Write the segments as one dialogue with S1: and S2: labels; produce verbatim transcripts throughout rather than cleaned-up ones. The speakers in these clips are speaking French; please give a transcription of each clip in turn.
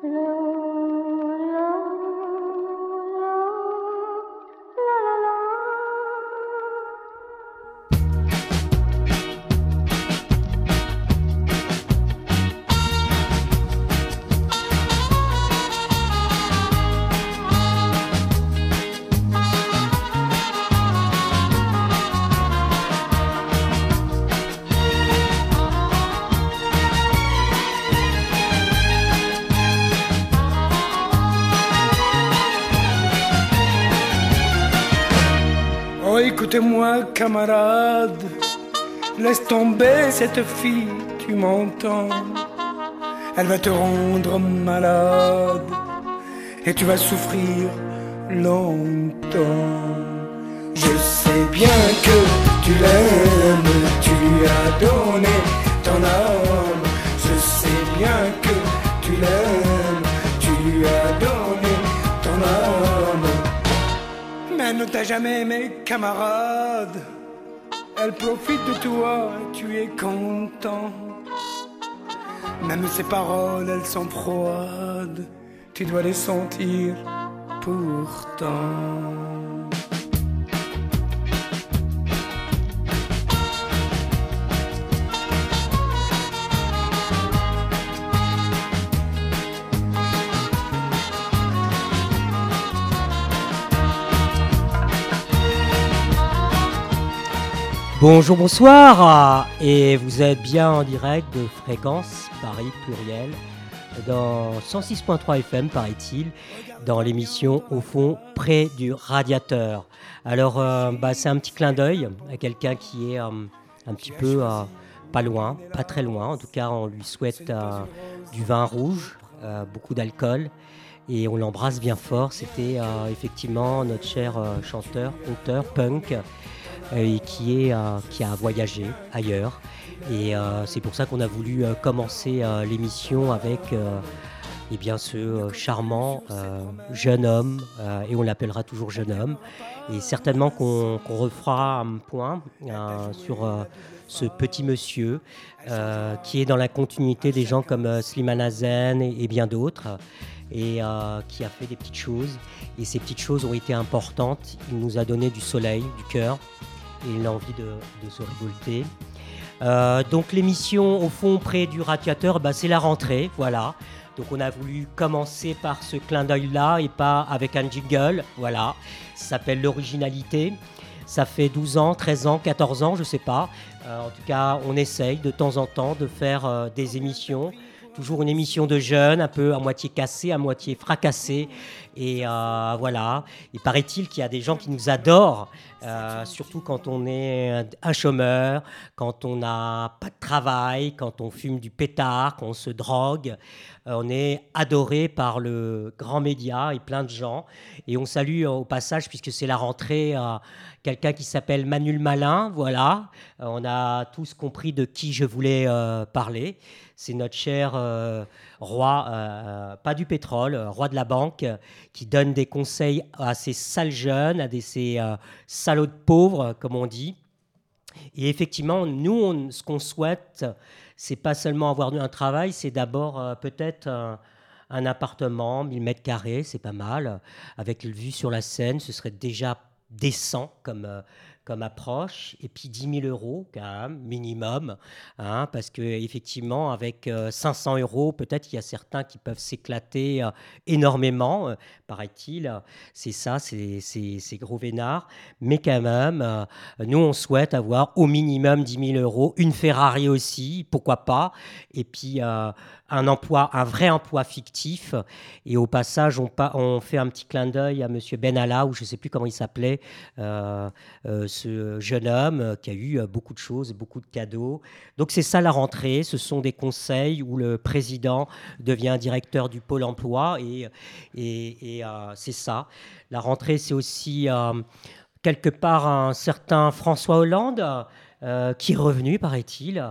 S1: Écoutez-moi, camarade, laisse tomber cette fille, tu m'entends? Elle va te rendre malade et tu vas souffrir longtemps. Je sais bien que tu l'aimes, tu lui as donné ton âme. Je sais bien que tu l'aimes, tu lui as donné ton âme. Mais elle ne t'a jamais aimé, camarade. Elle profite de toi, tu es content. Même ses paroles, elles sont froides. Tu dois les sentir pourtant.
S2: Bonjour, bonsoir, et vous êtes bien en direct de Fréquence Paris Pluriel dans cent six virgule trois F M, paraît-il, dans l'émission Au fond, près du radiateur. Alors, euh, bah, c'est un petit clin d'œil à quelqu'un qui est euh, un petit peu euh, pas loin, pas très loin. En tout cas, on lui souhaite euh, du vin rouge, euh, beaucoup d'alcool, et on l'embrasse bien fort. C'était euh, effectivement notre cher euh, chanteur, auteur, punk, et qui, est, euh, qui a voyagé ailleurs. Et euh, c'est pour ça qu'on a voulu euh, commencer euh, l'émission avec euh, eh bien, ce euh, charmant euh, jeune homme, euh, et on l'appellera toujours jeune homme. Et certainement qu'on, qu'on refera un point euh, sur euh, ce petit monsieur euh, qui est dans la continuité des gens comme euh, Slimane Azen et, et bien d'autres, et euh, qui a fait des petites choses. Et ces petites choses ont été importantes. Il nous a donné du soleil, du cœur, et l'envie de, de se révolter. Euh, donc l'émission Au fond près du radiateur, bah, c'est la rentrée, voilà. Donc on a voulu commencer par ce clin d'œil-là et pas avec un jingle, voilà. Ça s'appelle l'originalité. Ça fait douze ans, treize ans, quatorze ans, je sais pas. Euh, en tout cas, on essaye de temps en temps de faire euh, des émissions. Toujours une émission de jeunes, un peu à moitié cassée, à moitié fracassée. Et euh, voilà. Il paraît-il qu'il y a des gens qui nous adorent, euh, surtout quand on est un chômeur, quand on n'a pas de travail, quand on fume du pétard, quand on se drogue. Euh, on est adoré par le grand média et plein de gens. Et on salue euh, au passage, puisque c'est la rentrée, euh, quelqu'un qui s'appelle Manu Malin. Voilà. Euh, on a tous compris de qui je voulais euh, parler. C'est notre cher euh, roi, euh, pas du pétrole, euh, roi de la banque, euh, qui donne des conseils à ces sales jeunes, à des, ces euh, salauds de pauvres, comme on dit. Et effectivement, nous, on, ce qu'on souhaite, c'est pas seulement avoir un travail, c'est d'abord euh, peut-être un, un appartement, mille mètres carrés, c'est pas mal, avec le vue sur la Seine, ce serait déjà décent comme... Euh, comme approche, et puis dix mille euros quand même, minimum, hein, parce qu'effectivement, avec euh, cinq cents euros, peut-être qu'il y a certains qui peuvent s'éclater euh, énormément, euh, paraît-il, c'est ça, c'est, c'est, c'est gros vénard, mais quand même, euh, nous, on souhaite avoir au minimum dix mille euros, une Ferrari aussi, pourquoi pas, et puis euh, un emploi, un vrai emploi fictif, et au passage, on, pa- on fait un petit clin d'œil à monsieur Benalla, ou je ne sais plus comment il s'appelait, euh, euh, ce jeune homme qui a eu beaucoup de choses, beaucoup de cadeaux. Donc c'est ça la rentrée, ce sont des conseils où le président devient directeur du pôle emploi, et, et, et euh, c'est ça. La rentrée, c'est aussi euh, quelque part un certain François Hollande euh, qui est revenu, paraît-il.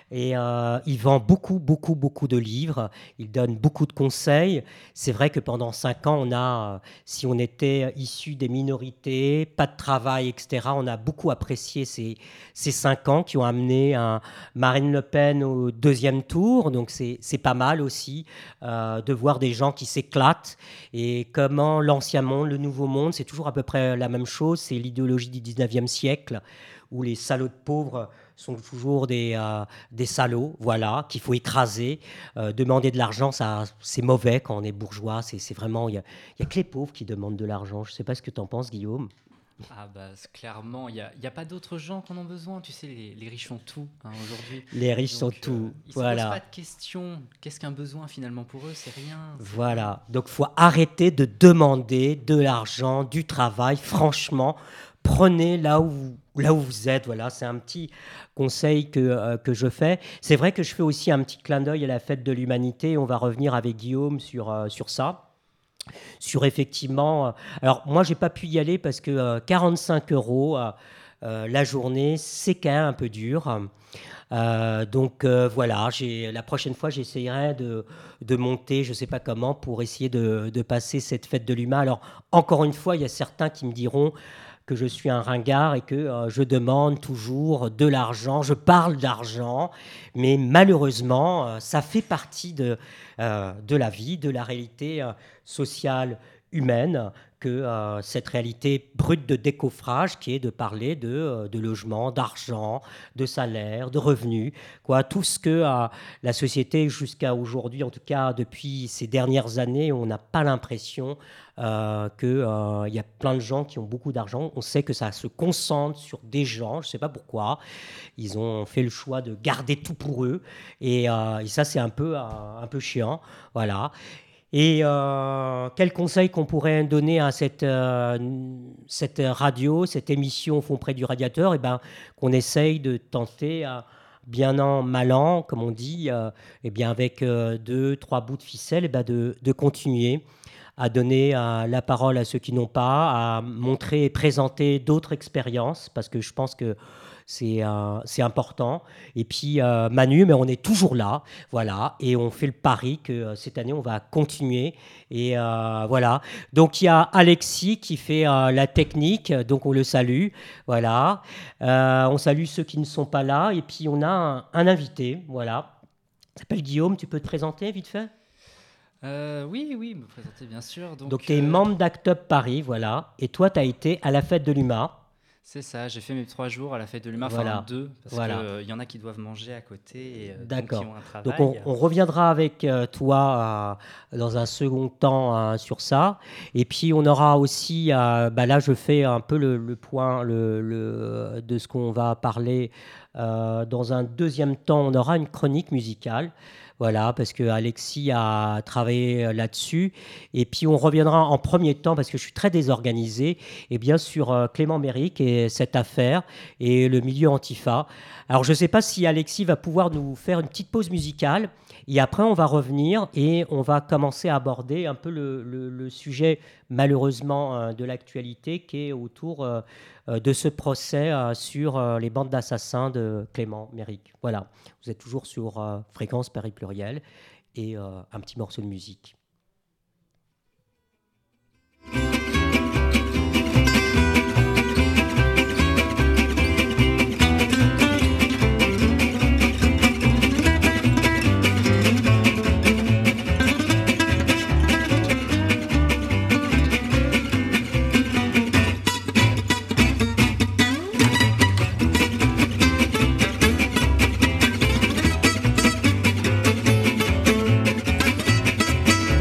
S2: Et euh, il vend beaucoup, beaucoup, beaucoup de livres. Il donne beaucoup de conseils. C'est vrai que pendant cinq ans, on a, euh, si on était issu des minorités, pas de travail, et cetera, on a beaucoup apprécié ces, ces cinq ans qui ont amené un Marine Le Pen au deuxième tour. Donc c'est, c'est pas mal aussi euh, de voir des gens qui s'éclatent. Et comment l'ancien monde, le nouveau monde, c'est toujours à peu près la même chose. C'est l'idéologie du dix-neuvième siècle où les salauds de pauvres sont toujours des, euh, des salauds, voilà, qu'il faut écraser. Euh, demander de l'argent, ça, c'est mauvais quand on est bourgeois. C'est, c'est vraiment, il n'y a, y a que les pauvres qui demandent de l'argent. Je ne sais pas ce que tu en penses, Guillaume.
S3: Ah bah clairement, il n'y a, y a pas d'autres gens qui en ont besoin. Tu sais, les, les riches ont tout hein, aujourd'hui.
S2: Les riches
S3: Donc,
S2: sont tout,
S3: euh, ils
S2: voilà.
S3: ne se posent pas de questions. Qu'est-ce qu'un besoin finalement pour eux? C'est rien. C'est
S2: Voilà,
S3: rien.
S2: donc il faut arrêter de demander de l'argent, du travail. Franchement, prenez là où, là où vous êtes. Voilà, c'est un petit conseil que, euh, que je fais. C'est vrai que je fais aussi un petit clin d'œil à la fête de l'humanité. On va revenir avec Guillaume sur, euh, sur ça. Sur effectivement... euh, alors, moi, je n'ai pas pu y aller parce que euh, quarante-cinq euros euh, euh, la journée, c'est quand même un peu dur. Euh, donc euh, voilà, j'ai, la prochaine fois, j'essayerai de, de monter, je ne sais pas comment, pour essayer de, de passer cette fête de l'humain. Alors, encore une fois, il y a certains qui me diront que je suis un ringard et que euh, je demande toujours de l'argent, je parle d'argent, mais malheureusement, euh, ça fait partie de, euh, de la vie, de la réalité euh, sociale humaine, que euh, cette réalité brute de décoffrage qui est de parler de, euh, de logement, d'argent, de salaire, de revenus, quoi, tout ce que euh, la société jusqu'à aujourd'hui, en tout cas depuis ces dernières années, on n'a pas l'impression euh, qu'il euh, y a plein de gens qui ont beaucoup d'argent. On sait que ça se concentre sur des gens, je ne sais pas pourquoi, ils ont fait le choix de garder tout pour eux, et, euh, et ça c'est un peu, euh, un peu chiant, voilà. Et euh, quel conseil qu'on pourrait donner à cette, euh, cette radio, cette émission au fond près du radiateur? Eh ben, qu'on essaye de tenter, euh, bien an, mal an, comme on dit, euh, eh bien, avec euh, deux, trois bouts de ficelle, eh ben, de, de continuer à donner euh, la parole à ceux qui n'ont pas, à montrer et présenter d'autres expériences, parce que je pense que c'est, euh, c'est important. Et puis, euh, Manu, mais on est toujours là, voilà, et on fait le pari que euh, cette année, on va continuer. Et euh, voilà. Donc, il y a Alexis qui fait euh, la technique, donc on le salue, voilà. Euh, on salue ceux qui ne sont pas là, et puis on a un, un invité, voilà. Il s'appelle Guillaume, tu peux te présenter vite fait?
S3: Euh, oui, oui, me présenter bien sûr. Donc,
S2: Donc, tu es
S3: euh,
S2: membre d'Act Up Paris, voilà, et toi, tu as été à la fête de l'U M A.
S3: c'est ça, j'ai fait mes trois jours à la fête de l'humain,
S2: Voilà.
S3: enfin deux, parce
S2: Voilà.
S3: qu'il euh, y en a qui doivent manger à côté et euh, donc
S2: D'accord.
S3: qui ont un travail.
S2: Donc on, on reviendra avec euh, toi euh, dans un second temps euh, sur ça. Et puis on aura aussi, euh, bah là je fais un peu le, le point le, le- de ce qu'on va parler. Euh, dans un deuxième temps, on aura une chronique musicale. Voilà, parce que Alexis a travaillé là-dessus. Et puis on reviendra en premier temps, parce que je suis très désorganisé, et bien sur euh, Clément Méric et cette affaire et le milieu Antifa. Alors, je ne sais pas si Alexis va pouvoir nous faire une petite pause musicale. Et après, on va revenir et on va commencer à aborder un peu le, le- le sujet, malheureusement, euh, de l'actualité qui est autour euh, euh, de ce procès euh, sur euh, les bandes d'assassins de Clément Méric. Voilà, vous êtes toujours sur euh, Fréquence Paris Pluriel et euh, un petit morceau de musique.
S1: Thank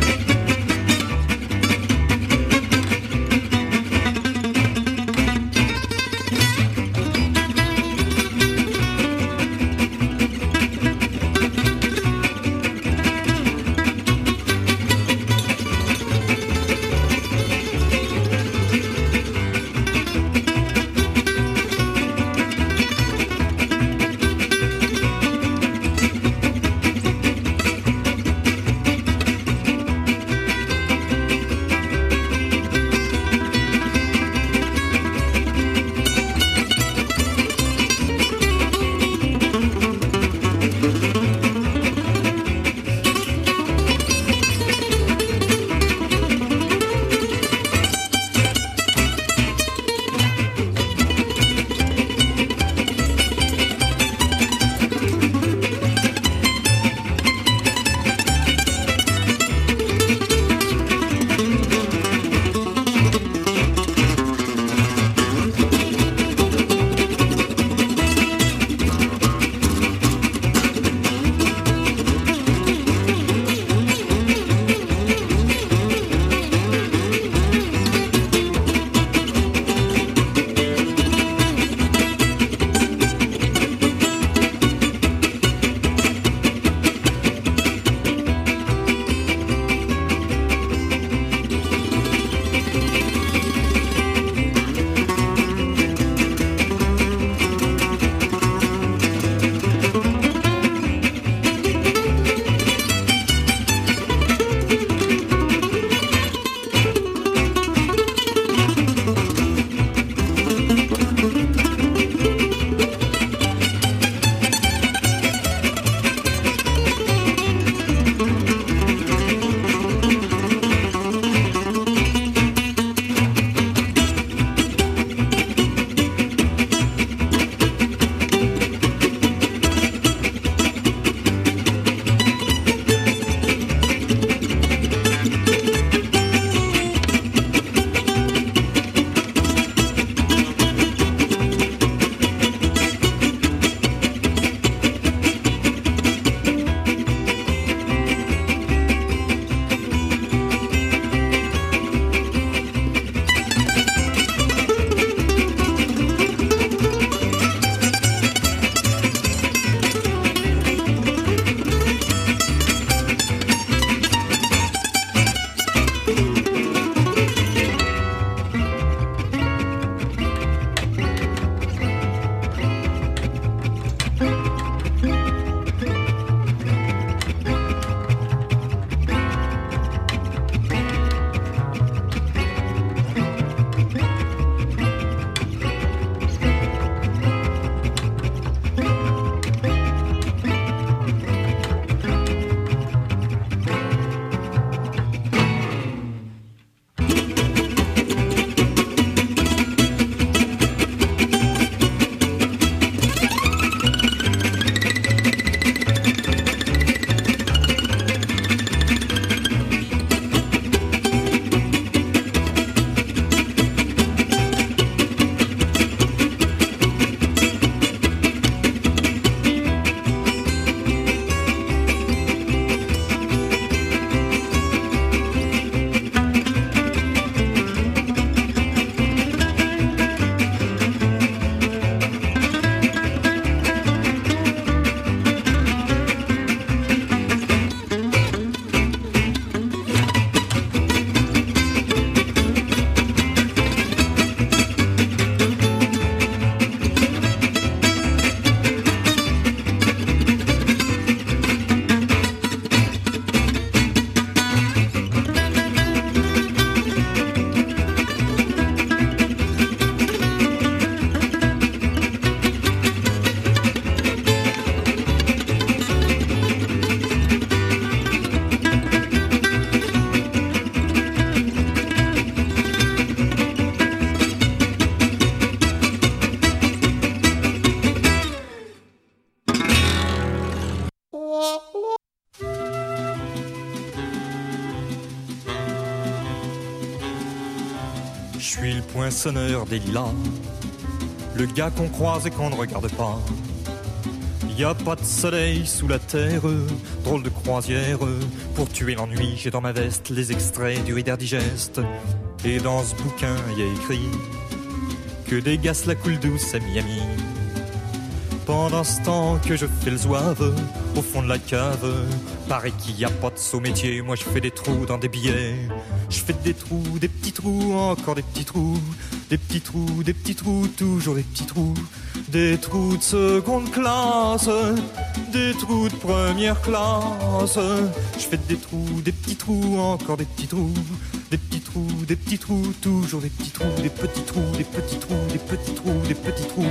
S4: Je suis le poinçonneur des lilas, le gars qu'on croise et qu'on ne regarde pas. Y a pas de soleil sous la terre, drôle de croisière. Pour tuer l'ennui, j'ai dans ma veste les extraits du Reader Digest. Et dans ce bouquin, y a écrit que dégasse la coule douce à Miami. Pendant ce temps que je fais le zouave au fond de la cave, paraît qu'il y a pas de saut métier, moi je fais des trous dans des billets. Je fais des trous, des petits trous, encore des petits trous, des petits trous, des petits trous, toujours des petits trous, des trous de seconde classe, des trous de première classe. Je fais des trous, des petits trous, encore des petits trous, des petits trous, des petits trous, toujours des petits trous, des petits trous, des petits trous, des petits trous, des petits trous.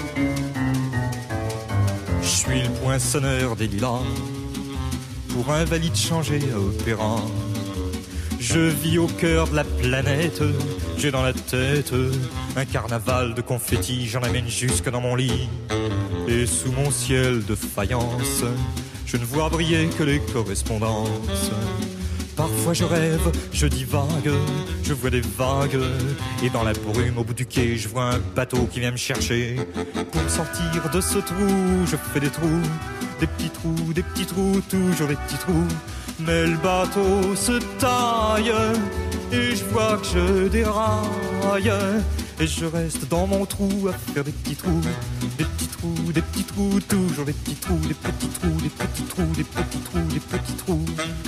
S4: Je suis le poinçonneur des lilas, pour un valide changé à opéra. Je vis au cœur de la planète, j'ai dans la tête un carnaval de confettis, j'en amène jusque dans mon lit. Et sous mon ciel de faïence, je ne vois briller que les correspondances. Parfois je rêve, je divague, je vois des vagues. Et dans la brume au bout du quai, je vois un bateau qui vient me chercher. Pour me sortir de ce trou, je fais des trous, des petits trous, des petits trous, toujours des petits trous. Mais le bateau se taille, et je vois que je déraille. Et je reste dans mon trou à faire des petits trous, des petits trous, des petits trous, toujours des petits trous, des petits trous, des petits trous, des petits trous, des petits trous.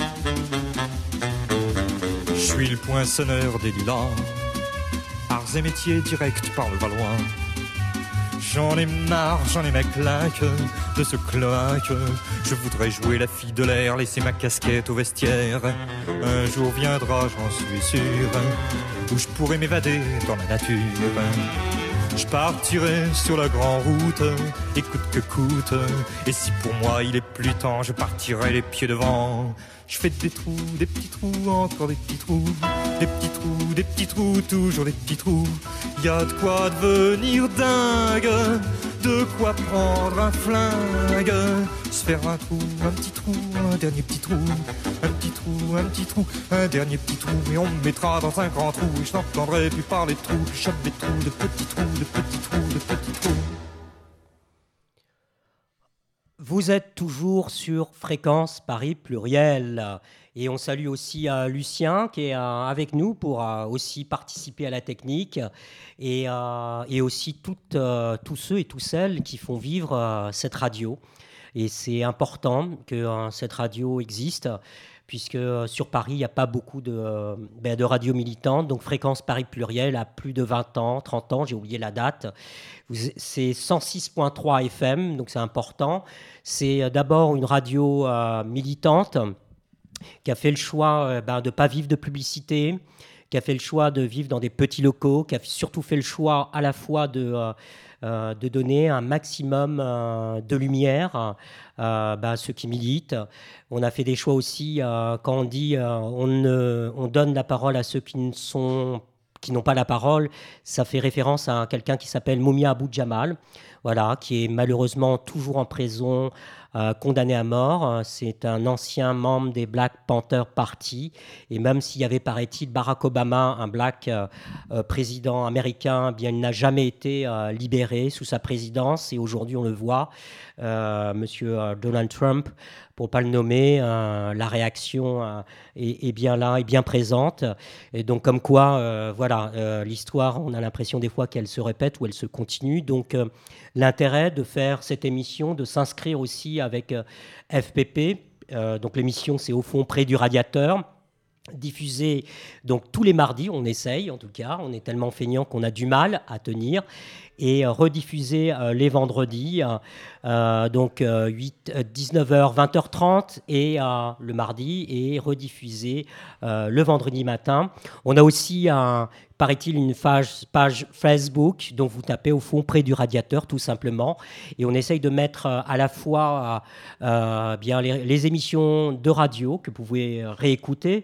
S4: Je suis le poinçonneur des lilas, arts et métiers directs par le Valois. J'en ai marre, j'en ai ma claque de ce cloaque. Je voudrais jouer la fille de l'air, laisser ma casquette au vestiaire. Un jour viendra, j'en suis sûr, où je pourrai m'évader dans la nature. Je partirai sur la grande route, et coûte que coûte. Et si pour moi il est plus temps, je partirai les pieds devant. Je fais des trous, des petits trous, encore des petits trous, des petits trous, des petits trous, toujours des petits trous. Y a de quoi devenir dingue, de quoi prendre un flingue, se faire un trou, un petit trou, un dernier petit trou, un petit trou, un petit trou, un dernier petit trou, et on me mettra dans un grand trou, et je n'entendrai plus parler de trous, je chope des trous, de petits trous, de petits trous, de petits trous.
S2: Vous êtes toujours sur Fréquence Paris Pluriel et on salue aussi euh, Lucien qui est euh, avec nous pour euh, aussi participer à la technique et, euh, et aussi toutes, euh, tous ceux et toutes celles qui font vivre euh, cette radio. Et c'est important que euh, cette radio existe puisque euh, sur Paris, il n'y a pas beaucoup de, euh, ben, de radios militantes. Donc Fréquence Paris Pluriel a plus de vingt ans, trente ans, j'ai oublié la date. C'est cent six virgule trois F M, donc c'est important. C'est d'abord une radio euh, militante qui a fait le choix euh, ben, de ne pas vivre de publicité, qui a fait le choix de vivre dans des petits locaux, qui a surtout fait le choix à la fois de, euh, euh, de donner un maximum euh, de lumière euh, ben, à ceux qui militent. On a fait des choix aussi, euh, quand on dit euh, on, ne, on donne la parole à ceux qui ne sont qui n'ont pas la parole, ça fait référence à quelqu'un qui s'appelle Mumia Abu Jamal, voilà, qui est malheureusement toujours en prison, euh, condamné à mort. C'est un ancien membre des Black Panther Party, et même s'il y avait, paraît-il, Barack Obama, un black euh, euh, président américain, eh bien, il n'a jamais été euh, libéré sous sa présidence, et aujourd'hui on le voit, euh, monsieur euh, Donald Trump, pour ne pas le nommer, euh, la réaction euh, est, est bien là, est bien présente. Et donc, comme quoi, euh, voilà, euh, l'histoire, on a l'impression des fois qu'elle se répète ou elle se continue. Donc, euh, l'intérêt de faire cette émission, de s'inscrire aussi avec euh, F P P. Euh, donc, l'émission, c'est au fond près du radiateur. Diffusée donc tous les mardis, on essaye en tout cas, on est tellement feignant qu'on a du mal à tenir, et euh, rediffusée euh, les vendredis, euh, donc euh, huit, dix-neuf heures, vingt heures trente et euh, le mardi, et rediffusée euh, le vendredi matin. On a aussi, un, paraît-il, une page, page Facebook, dont vous tapez au fond près du radiateur tout simplement, et on essaye de mettre euh, à la fois euh, bien les, les émissions de radio que vous pouvez réécouter,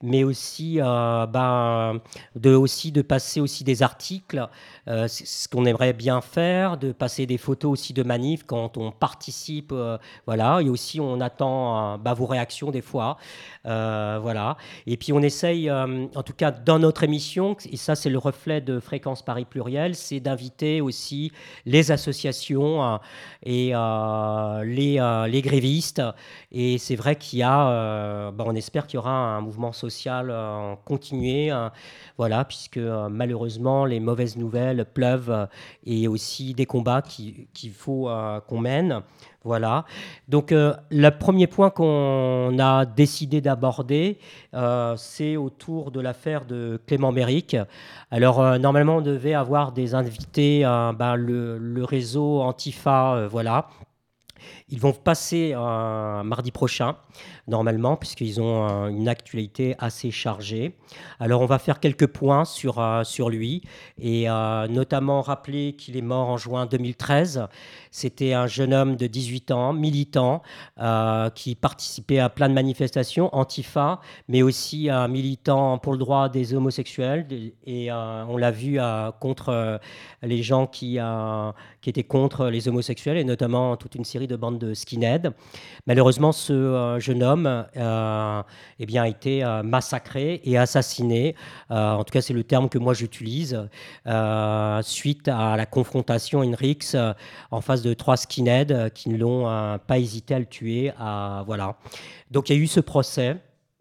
S2: mais aussi, euh, ben, de, aussi de passer aussi des articles, euh, c'est ce qu'on aimerait bien faire, de passer des photos aussi de manifs quand on participe, euh, voilà, et aussi on attend euh, ben, vos réactions des fois, euh, voilà. Et puis on essaye, euh, en tout cas dans notre émission, et ça c'est le reflet de Fréquence Paris Pluriel, c'est d'inviter aussi les associations euh, et euh, les, euh, les grévistes. Et c'est vrai qu'il y a, euh, ben, on espère qu'il y aura un mouvement social euh, continué, euh, voilà, puisque euh, malheureusement les mauvaises nouvelles pleuvent euh, et aussi des combats qui- qu'il faut euh, qu'on mène. Voilà. Donc, euh, le premier point qu'on a décidé d'aborder, euh, c'est autour de l'affaire de Clément Méric. Alors, euh, normalement, on devait avoir des invités, euh, ben, le, le réseau Antifa, euh, voilà. Ils vont passer euh, mardi prochain, normalement, puisqu'ils ont euh, une actualité assez chargée. Alors, on va faire quelques points sur, euh, sur lui, et euh, notamment rappeler qu'il est mort en juin deux mille treize. C'était un jeune homme de dix-huit ans, militant, euh, qui participait à plein de manifestations, Antifa, mais aussi un militant pour le droit des homosexuels. Et euh, on l'a vu euh, contre euh, les gens qui, euh, qui étaient contre les homosexuels, et notamment toute une série de bandes de skinheads. Malheureusement, ce euh, jeune homme euh, eh bien, a été euh, massacré et assassiné. Euh, en tout cas, c'est le terme que moi j'utilise, euh, suite à la confrontation in rix euh, en face de trois skinheads euh, qui ne l'ont euh, pas hésité à le tuer. À, voilà. Donc il y a eu ce procès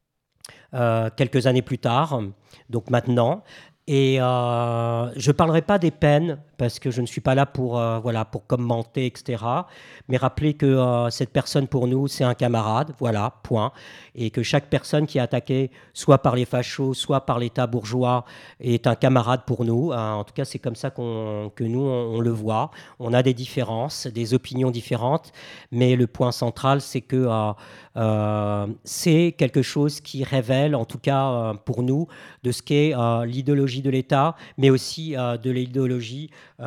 S2: euh, quelques années plus tard, donc maintenant. Et euh, je ne parlerai pas des peines, parce que je ne suis pas là pour, euh, voilà, pour commenter, et cetera. Mais rappeler que euh, cette personne, pour nous, c'est un camarade, voilà, point. Et que chaque personne qui est attaquée, soit par les fachos, soit par l'État bourgeois, est un camarade pour nous. Euh, en tout cas, c'est comme ça qu'on, que nous, on, on le voit. On a des différences, des opinions différentes, mais le point central, c'est que euh, euh, c'est quelque chose qui révèle, en tout cas euh, pour nous, de ce qu'est euh, l'idéologie de l'État, mais aussi euh, de l'idéologie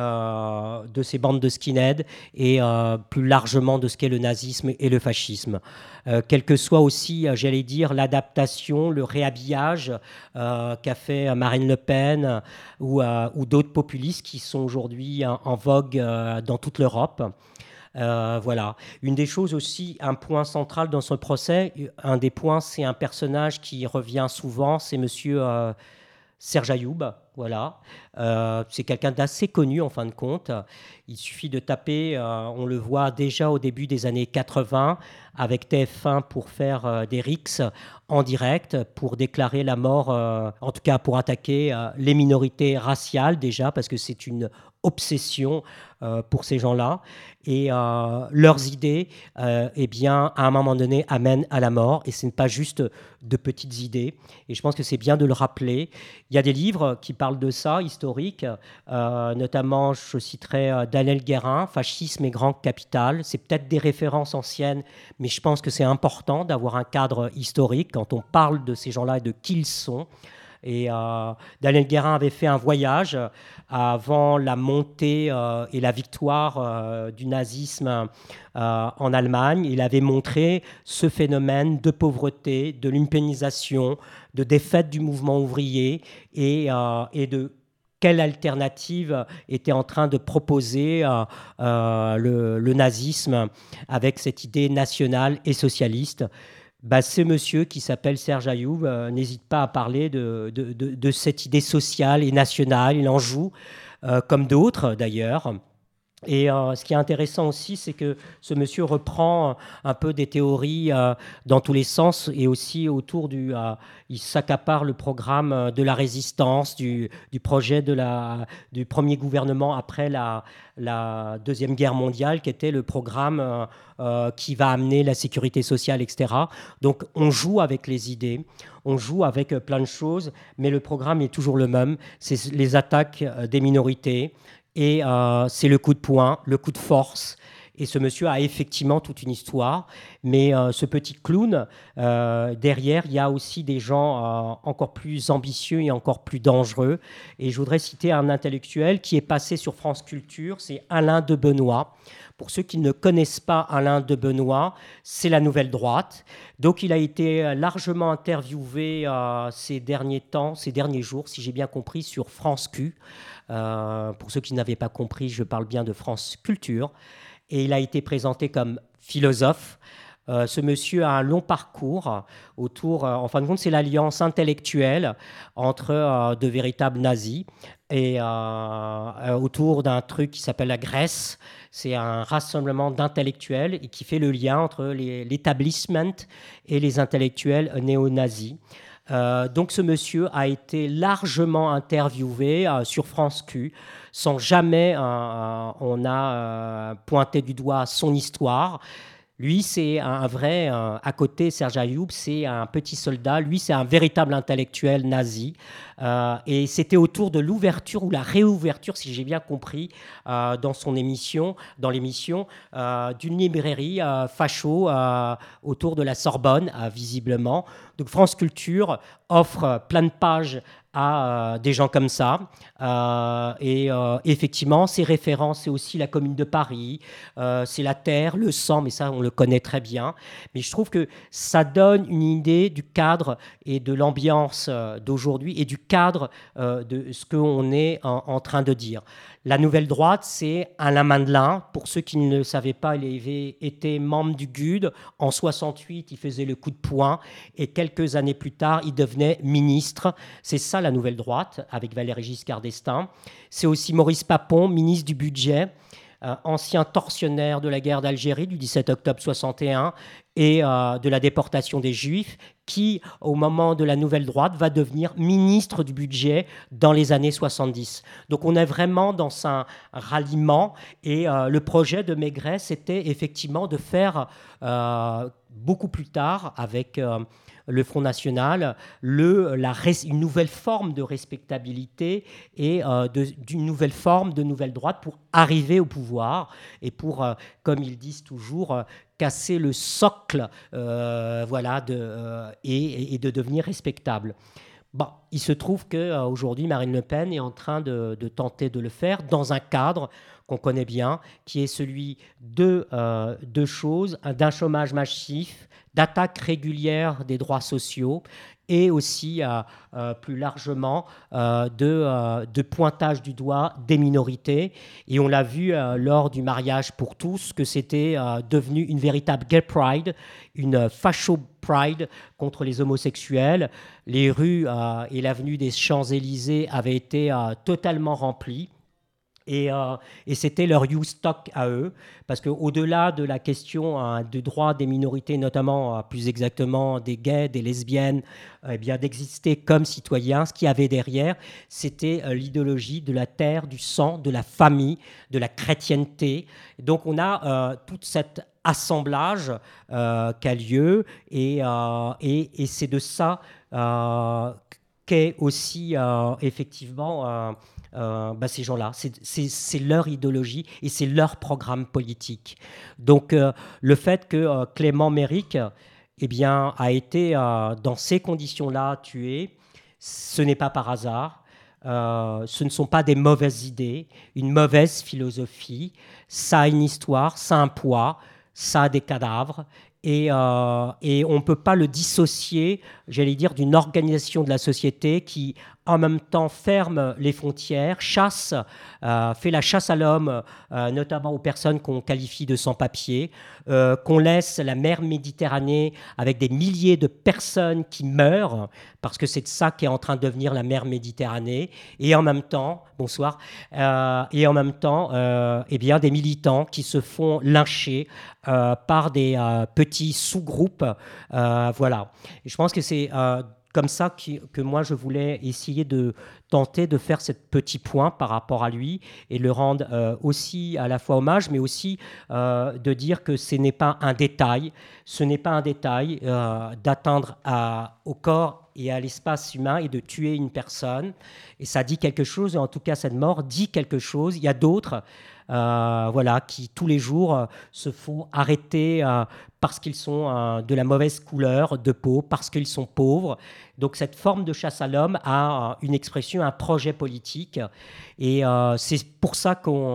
S2: euh, de ces bandes de skinheads et euh, plus largement de ce qu'est le nazisme et le fascisme. Euh, quel que soit aussi, euh, j'allais dire, l'adaptation, le réhabillage euh, qu'a fait Marine Le Pen euh, ou, euh, ou d'autres populistes qui sont aujourd'hui en, en vogue euh, dans toute l'Europe. Euh, voilà. Une des choses aussi, un point central dans ce procès, un des points, c'est un personnage qui revient souvent, c'est monsieur euh, Serge Ayoub. Voilà. Euh, c'est quelqu'un d'assez connu en fin de compte. Il suffit de taper, euh, on le voit déjà au début des années quatre-vingts avec T F un pour faire euh, des rixes en direct, pour déclarer la mort, euh, en tout cas pour attaquer euh, les minorités raciales déjà, parce que c'est une obsession euh, pour ces gens-là. Et euh, leurs idées, euh, eh bien, à un moment donné, amènent à la mort. Et ce n'est pas juste de petites idées. Et je pense que c'est bien de le rappeler. Il y a des livres qui parlent de ça, historiques. Euh, notamment, je citerai euh, Daniel Guérin, Fascisme et Grand Capital. C'est peut-être des références anciennes, mais je pense que c'est important d'avoir un cadre historique quand on parle de ces gens-là et de qui ils sont. Et euh, Daniel Guérin avait fait un voyage avant la montée euh, et la victoire euh, du nazisme euh, en Allemagne. Il avait montré ce phénomène de pauvreté, de lumpénisation, de défaite du mouvement ouvrier et, euh, et de quelle alternative était en train de proposer euh, euh, le, le nazisme avec cette idée nationale et socialiste. Bah, ce monsieur qui s'appelle Serge Ayoub euh, n'hésite pas à parler de, de, de, de cette idée sociale et nationale. Il en joue, euh, comme d'autres d'ailleurs. Et euh, ce qui est intéressant aussi, c'est que ce monsieur reprend un peu des théories euh, dans tous les sens, et aussi autour du... Euh, il s'accapare le programme de la résistance, du, du projet de la, du premier gouvernement après la, la Deuxième Guerre mondiale, qui était le programme euh, euh, qui va amener la sécurité sociale, et cetera. Donc on joue avec les idées, on joue avec plein de choses, mais le programme est toujours le même. C'est les attaques des minorités, et euh, c'est le coup de poing, le coup de force. Et ce monsieur a effectivement toute une histoire. Mais euh, ce petit clown, euh, derrière, il y a aussi des gens euh, encore plus ambitieux et encore plus dangereux. Et je voudrais citer un intellectuel qui est passé sur France Culture, c'est Alain de Benoît. Pour ceux qui ne connaissent pas Alain de Benoît, c'est la Nouvelle Droite. Donc il a été largement interviewé euh, ces derniers temps, ces derniers jours, si j'ai bien compris, sur France Q. Euh, pour ceux qui n'avaient pas compris, je parle bien de France Culture. Et il a été présenté comme philosophe. Euh, ce monsieur a un long parcours autour, euh, en fin de compte, c'est l'alliance intellectuelle entre euh, de véritables nazis et euh, euh, autour d'un truc qui s'appelle la Grèce. C'est un rassemblement d'intellectuels et qui fait le lien entre les, l'établissement et les intellectuels néo-nazis. Euh, donc ce monsieur a été largement interviewé euh, sur France Q, sans jamais euh, on a euh, pointé du doigt son histoire. Lui, c'est un vrai, euh, à côté, Serge Ayoub, c'est un petit soldat. Lui, c'est un véritable intellectuel nazi. Euh, et c'était autour de l'ouverture ou la réouverture, si j'ai bien compris, euh, dans son émission, dans l'émission, euh, d'une librairie euh, facho euh, autour de la Sorbonne, euh, visiblement. Donc France Culture offre plein de pages à euh, des gens comme ça. Euh, et euh, effectivement, ces références, c'est aussi la Commune de Paris, euh, c'est la terre, le sang, mais ça, on le connaît très bien. Mais je trouve que ça donne une idée du cadre et de l'ambiance euh, d'aujourd'hui et du cadre euh, de ce qu'on est en, en train de dire. La Nouvelle Droite, c'est Alain Mandelin. Pour ceux qui ne le savaient pas, il avait été membre du G U D. En soixante-huit, il faisait le coup de poing. Et quelques années plus tard, il devenait ministre. C'est ça, la Nouvelle Droite, avec Valéry Giscard d'Estaing. C'est aussi Maurice Papon, ministre du Budget, euh, ancien tortionnaire de la guerre d'Algérie du dix-sept octobre soixante et un et euh, de la déportation des Juifs, qui, au moment de la Nouvelle Droite, va devenir ministre du Budget dans les années soixante-dix. Donc on est vraiment dans un ralliement. Et euh, le projet de Maigret, c'était effectivement de faire, euh, beaucoup plus tard, avec euh, le Front National, le, la, une nouvelle forme de respectabilité et euh, de, d'une nouvelle forme de Nouvelle Droite pour arriver au pouvoir et pour, euh, comme ils disent toujours, euh, casser le socle euh, voilà, de, euh, et, et de devenir respectable. Bon, il se trouve qu'aujourd'hui, Marine Le Pen est en train de, de tenter de le faire dans un cadre qu'on connaît bien, qui est celui de euh, deux choses, d'un chômage massif, d'attaque régulière des droits sociaux et aussi, euh, euh, plus largement, euh, de, euh, de pointage du doigt des minorités. Et on l'a vu euh, lors du mariage pour tous, que c'était euh, devenu une véritable gay pride, une facho pride contre les homosexuels. Les rues euh, et l'avenue des Champs-Élysées avaient été euh, totalement remplies. Et, euh, et c'était leur U-Stock à eux, parce qu'au-delà de la question hein, du droit des minorités, notamment euh, plus exactement des gays, des lesbiennes, euh, eh bien, d'exister comme citoyens, ce qu'il y avait derrière, c'était euh, l'idéologie de la terre, du sang, de la famille, de la chrétienté. Donc on a euh, tout cet assemblage euh, qui a lieu, et, euh, et, et c'est de ça euh, qu'est aussi euh, effectivement... Euh, Euh, bah, ces gens-là, c'est, c'est, c'est leur idéologie et c'est leur programme politique. Donc euh, le fait que euh, Clément Méric eh bien, a été euh, dans ces conditions-là tué, ce n'est pas par hasard. Euh, ce ne sont pas des mauvaises idées, une mauvaise philosophie. Ça a une histoire, ça a un poids, ça a des cadavres. Et, euh, et on ne peut pas le dissocier, j'allais dire, d'une organisation de la société qui, en même temps, ferme les frontières, chasse, euh, fait la chasse à l'homme, euh, notamment aux personnes qu'on qualifie de sans-papiers, euh, qu'on laisse la mer Méditerranée avec des milliers de personnes qui meurent, parce que c'est de ça qui est en train de devenir la mer Méditerranée, et en même temps, bonsoir, euh, et en même temps, euh, eh bien, des militants qui se font lyncher euh, par des euh, petits sous-groupes, euh, voilà. Et je pense que c'est euh, comme ça que, que moi je voulais essayer de tenter de faire ce petit point par rapport à lui et le rendre euh, aussi à la fois hommage, mais aussi euh, de dire que ce n'est pas un détail, ce n'est pas un détail euh, d'atteindre à, au corps et à l'espace humain et de tuer une personne. Et ça dit quelque chose, et en tout cas cette mort dit quelque chose. Il y a d'autres euh, voilà, qui tous les jours euh, se font arrêter euh, parce qu'ils sont euh, de la mauvaise couleur de peau, parce qu'ils sont pauvres. Donc cette forme de chasse à l'homme a euh, une expression, un projet politique. Et euh, c'est pour ça qu'on,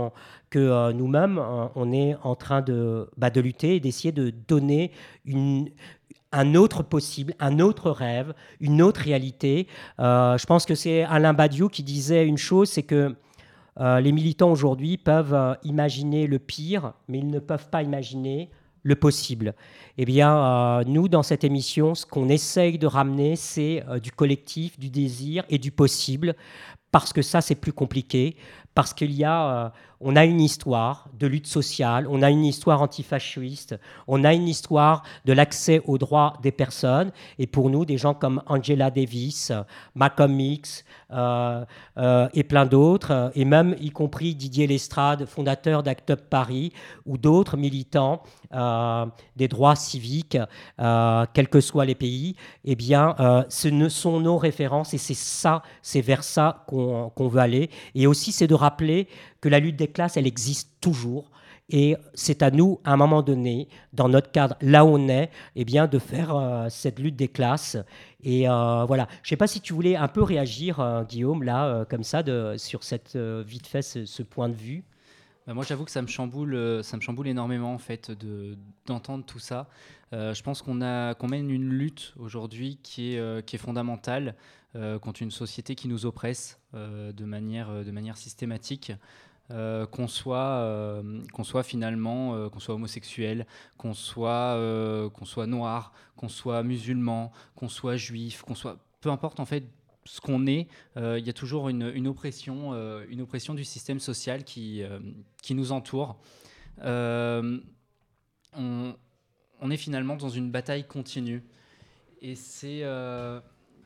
S2: que euh, nous-mêmes, euh, on est en train de, bah, de lutter et d'essayer de donner une, un autre possible, un autre rêve, une autre réalité. Euh, je pense que c'est Alain Badiou qui disait une chose, c'est que euh, les militants aujourd'hui peuvent euh, imaginer le pire, mais ils ne peuvent pas imaginer le possible. Eh bien, euh, nous, dans cette émission, ce qu'on essaye de ramener, c'est euh, du collectif, du désir et du possible, parce que ça, c'est plus compliqué, parce qu'il y a, euh, on a une histoire de lutte sociale, on a une histoire antifasciste, on a une histoire de l'accès aux droits des personnes, et pour nous, des gens comme Angela Davis, Malcolm X, euh, euh, et plein d'autres, et même y compris Didier Lestrade, fondateur d'Act Up Paris, ou d'autres militants euh, des droits civiques, euh, quels que soient les pays, eh bien, euh, ce ne sont nos références, et c'est ça, c'est vers ça qu'on, qu'on veut aller. Et aussi, c'est de rappeler que la lutte des classes, elle existe toujours. Et c'est à nous, à un moment donné, dans notre cadre, là où on est, eh bien, de faire euh, cette lutte des classes. Et euh, voilà. Je ne sais pas si tu voulais un peu réagir, euh, Guillaume, là, euh, comme ça, de, sur cette, euh, vite fait, ce, ce point de vue.
S3: Bah moi, j'avoue que ça me chamboule, ça me chamboule énormément, en fait, de, d'entendre tout ça. Euh, je pense qu'on, a, qu'on mène une lutte aujourd'hui qui est, euh, qui est fondamentale euh, contre une société qui nous oppresse euh, de manière, de manière systématique. Euh, qu'on soit, euh, qu'on soit finalement, euh, qu'on soit homosexuel, qu'on soit, euh, qu'on soit noir, qu'on soit musulman, qu'on soit juif, qu'on soit, peu importe en fait ce qu'on est, euh, il y a toujours une, une oppression, euh, une oppression du système social qui, euh, qui nous entoure. Euh, on, on est finalement dans une bataille continue, et c'est, euh,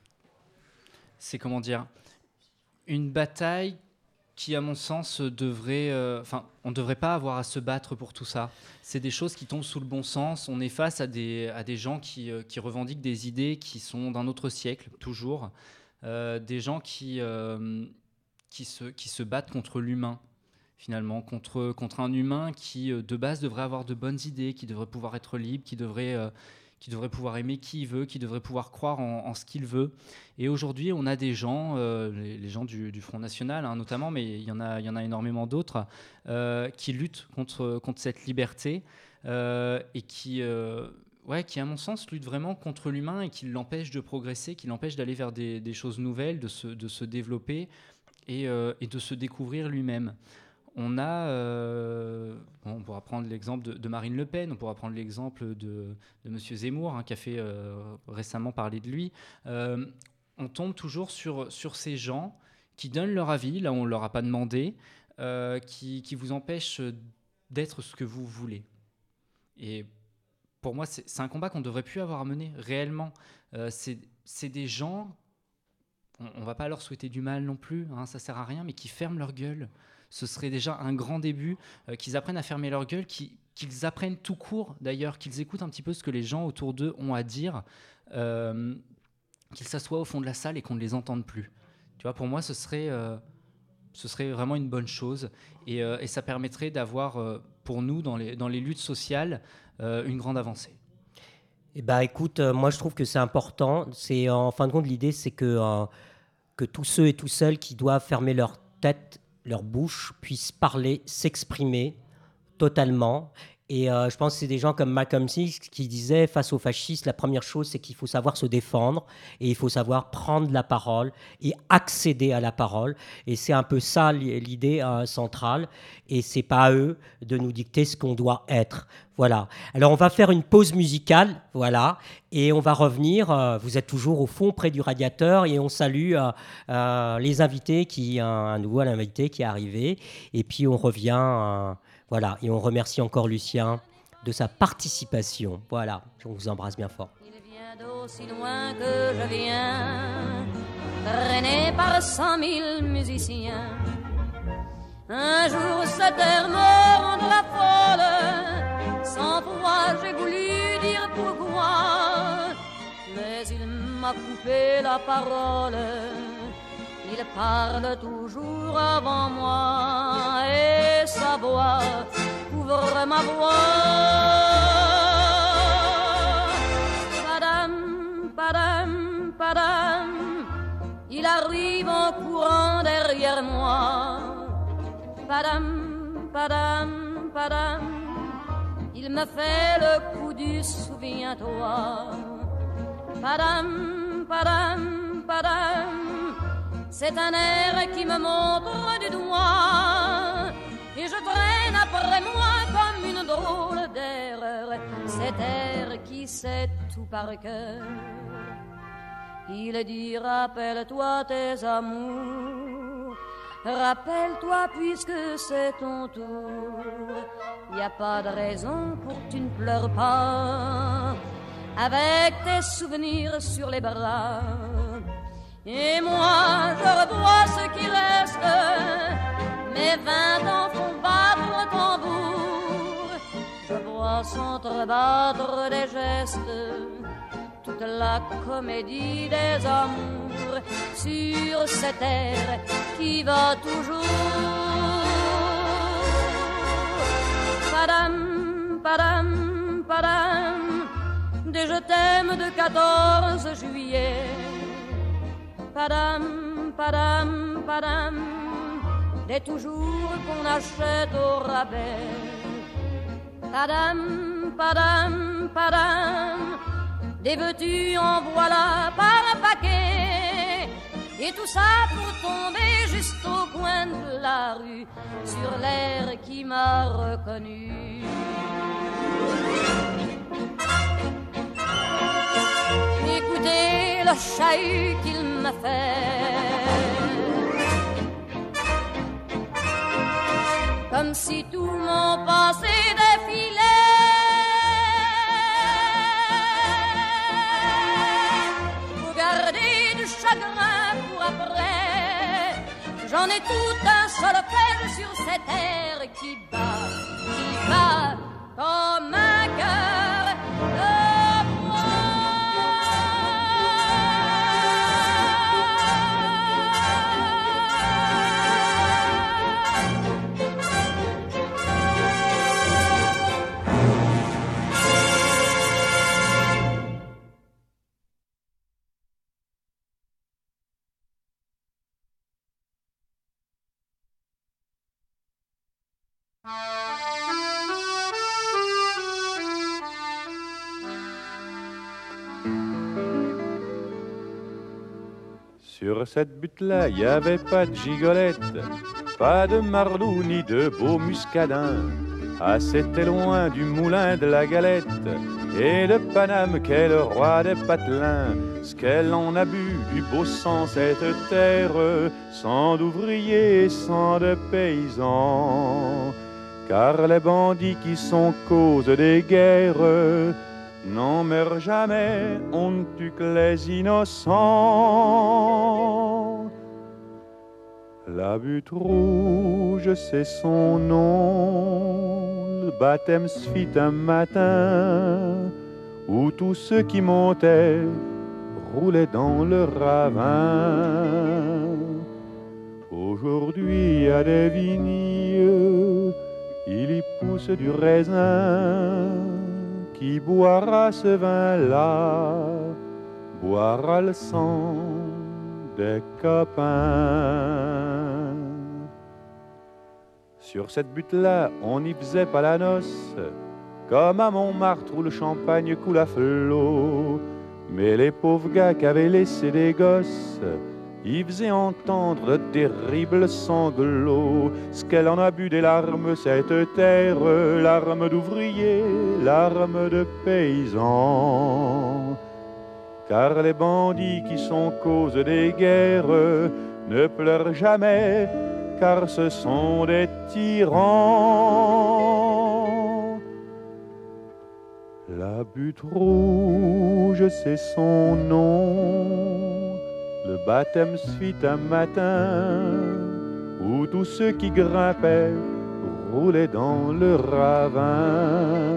S3: c'est comment dire, une bataille qui, à mon sens, devrait... Enfin, euh, on ne devrait pas avoir à se battre pour tout ça. C'est des choses qui tombent sous le bon sens. On est face à des, à des gens qui, euh, qui revendiquent des idées qui sont d'un autre siècle, toujours. Euh, des gens qui, euh, qui, se, qui se battent contre l'humain, finalement. Contre, contre un humain qui, de base, devrait avoir de bonnes idées, qui devrait pouvoir être libre, qui devrait... Euh, qui devrait pouvoir aimer qui il veut, qui devrait pouvoir croire en, en ce qu'il veut. Et aujourd'hui, on a des gens, euh, les, les gens du, du Front National hein, notamment, mais il y en a, il y en a énormément d'autres, euh, qui luttent contre, contre cette liberté euh, et qui, euh, ouais, qui, à mon sens, luttent vraiment contre l'humain et qui l'empêchent de progresser, qui l'empêchent d'aller vers des, des choses nouvelles, de se, de se développer et, euh, et de se découvrir lui-même. On a, euh, bon, on pourra prendre l'exemple de, de Marine Le Pen, on pourra prendre l'exemple de, de M. Zemmour, hein, qui a fait euh, récemment parler de lui. Euh, on tombe toujours sur, sur ces gens qui donnent leur avis, là où on ne leur a pas demandé, euh, qui, qui vous empêchent d'être ce que vous voulez. Et pour moi, c'est, c'est un combat qu'on ne devrait plus avoir à mener, réellement. Euh, c'est, c'est des gens, on ne va pas leur souhaiter du mal non plus, hein, ça ne sert à rien, mais qui ferment leur gueule. Ce serait déjà un grand début, euh, qu'ils apprennent à fermer leur gueule, qu'ils, qu'ils apprennent tout court d'ailleurs, qu'ils écoutent un petit peu ce que les gens autour d'eux ont à dire, euh, qu'ils s'assoient au fond de la salle et qu'on ne les entende plus. Tu vois, pour moi, ce serait, euh, ce serait vraiment une bonne chose et, euh, et ça permettrait d'avoir, euh, pour nous, dans les, dans les luttes sociales, euh, une grande avancée.
S2: Eh ben, écoute, euh, moi je trouve que c'est important. C'est, en fin de compte, l'idée, c'est que, euh, que tous ceux et toutes celles qui doivent fermer leur tête, leur bouche, puissent parler, s'exprimer totalement. Et euh, je pense que c'est des gens comme Malcolm X qui disaient, face aux fascistes, la première chose, c'est qu'il faut savoir se défendre et il faut savoir prendre la parole et accéder à la parole. Et c'est un peu ça l'idée euh, centrale. Et c'est pas à eux de nous dicter ce qu'on doit être. Voilà. Alors, on va faire une pause musicale, voilà, et on va revenir. Euh, vous êtes toujours au fond, près du radiateur, et on salue euh, euh, les invités, qui, un, un nouveau invité qui est arrivé. Et puis, on revient, euh, voilà, et on remercie encore Lucien de sa participation. Voilà, on vous embrasse bien fort.
S5: Il vient d'aussi loin que je viens, traîné par cent mille musiciens. Un jour, cette terre me rendra folle. Sans foi, j'ai voulu dire pourquoi, mais il m'a coupé la parole. Il parle toujours avant moi et sa voix couvre ma voix. Padam, padam, padam, il arrive en courant derrière moi. Padam, padam, padam. Il me fait le coup du souviens-toi. Padam, padam, padam. C'est un air qui me montre du doigt. Et je traîne après moi comme une drôle d'erreur. Cet air qui sait tout par cœur. Il dit rappelle-toi tes amours. Rappelle-toi puisque c'est ton tour. Y a pas de raison pour que tu ne pleures pas. Avec tes souvenirs sur les bras. Et moi je revois ce qui reste. Mes vingt ans font battre le tambour. Je vois s'entrebattre des gestes. Toute la comédie des amours sur cette terre qui va toujours. Padam, padam, padam. Des je t'aime de quatorze juillet. Padam, padam, padam. Des toujours qu'on achète au rabais. Padam, padam, padam. Des veux-tu en voilà par un paquet. Et tout ça pour tomber juste au coin de la rue sur l'air qui m'a reconnu. Écoutez le chahut qu'il m'a fait. Comme si tout mon passé défilait. Chagrin pour après. J'en ai tout un solfège sur cette terre qui bat, qui bat comme un cœur de bois.
S6: Sur cette butte-là, y avait pas de gigolette, pas de marlou ni de beau muscadin. Ah, c'était loin du moulin de la galette et de Paname qu'est le roi des patelins. Ce qu'elle en a bu du beau sang cette terre, sans d'ouvriers, sans de paysans. Car les bandits qui sont cause des guerres n'en meurent jamais, on ne tue que les innocents. La butte rouge, c'est son nom. Le baptême se fit un matin où tous ceux qui montaient roulaient dans le ravin. Aujourd'hui, à des vignes, il y pousse du raisin. Qui boira ce vin-là, boira le sang des copains. Sur cette butte-là, on n'y faisait pas la noce, comme à Montmartre où le champagne coule à flot. Mais les pauvres gars qui avaient laissé des gosses, ils faisaient entendre de terribles sanglots. Ce qu'elle en a bu des larmes, cette terre, larmes d'ouvriers, larmes de paysans. Car les bandits qui sont cause des guerres ne pleurent jamais, car ce sont des tyrans. La butte rouge, c'est son nom. Le baptême se fit un matin où tous ceux qui grimpaient roulaient dans le ravin.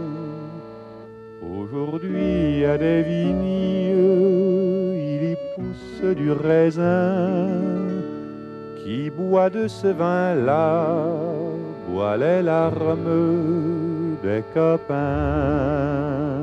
S6: Aujourd'hui, à des vignes, il y pousse du raisin. Qui boit de ce vin-là, boit les larmes des copains.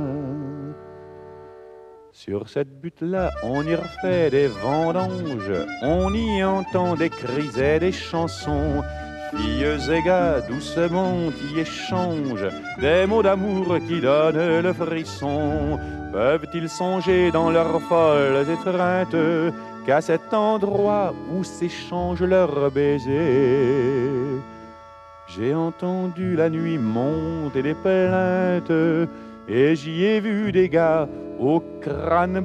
S6: Sur cette butte-là, on y refait des vendanges, on y entend des cris et des chansons. Filles et gars doucement y échangent des mots d'amour qui donnent le frisson. Peuvent-ils songer dans leurs folles étreintes qu'à cet endroit où s'échangent leurs baisers? J'ai entendu la nuit monter des plaintes et j'y ai vu des gars au crâne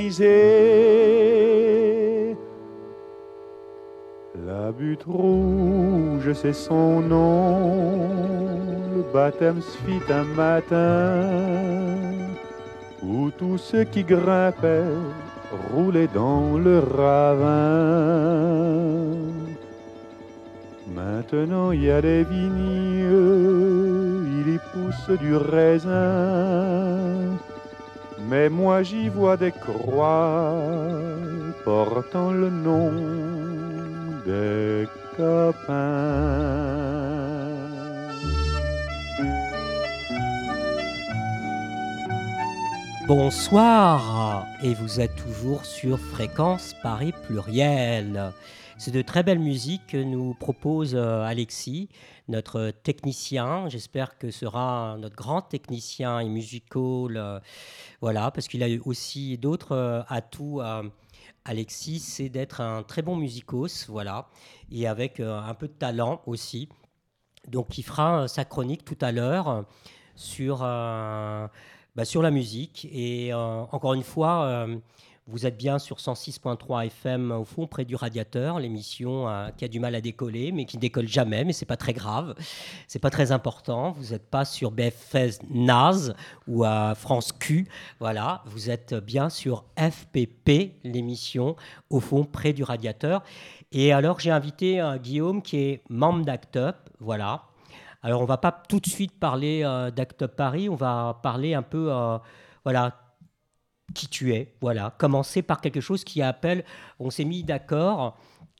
S6: brisé. La butte rouge, c'est son nom. Le baptême se fit un matin où tous ceux qui grimpaient roulaient dans le ravin. Maintenant il y a des vignes, il y pousse du raisin. Mais moi j'y vois des croix portant le nom des copains.
S2: Bonsoir, et vous êtes toujours sur Fréquence Paris Pluriel. C'est de très belles musiques que nous propose Alexis, notre technicien. J'espère que sera notre grand technicien et musical. Voilà, parce qu'il a aussi d'autres atouts. Alexis, c'est d'être un très bon musicos, voilà, et avec un peu de talent aussi. Donc, il fera sa chronique tout à l'heure sur... Euh, Bah sur la musique. Et euh, encore une fois, euh, vous êtes bien sur cent six virgule trois F M au fond, près du radiateur, l'émission euh, qui a du mal à décoller, mais qui ne décolle jamais, mais ce n'est pas très grave, ce n'est pas très important. Vous n'êtes pas sur B F S Naz ou à France Q, voilà. Vous êtes bien sur F P P, l'émission au fond, près du radiateur. Et alors, j'ai invité euh, Guillaume, qui est membre d'Act Up, voilà. Alors, on ne va pas tout de suite parler euh, d'Act Up Paris, on va parler un peu, euh, voilà, qui tu es, voilà. Commencer par quelque chose qui appelle, on s'est mis d'accord,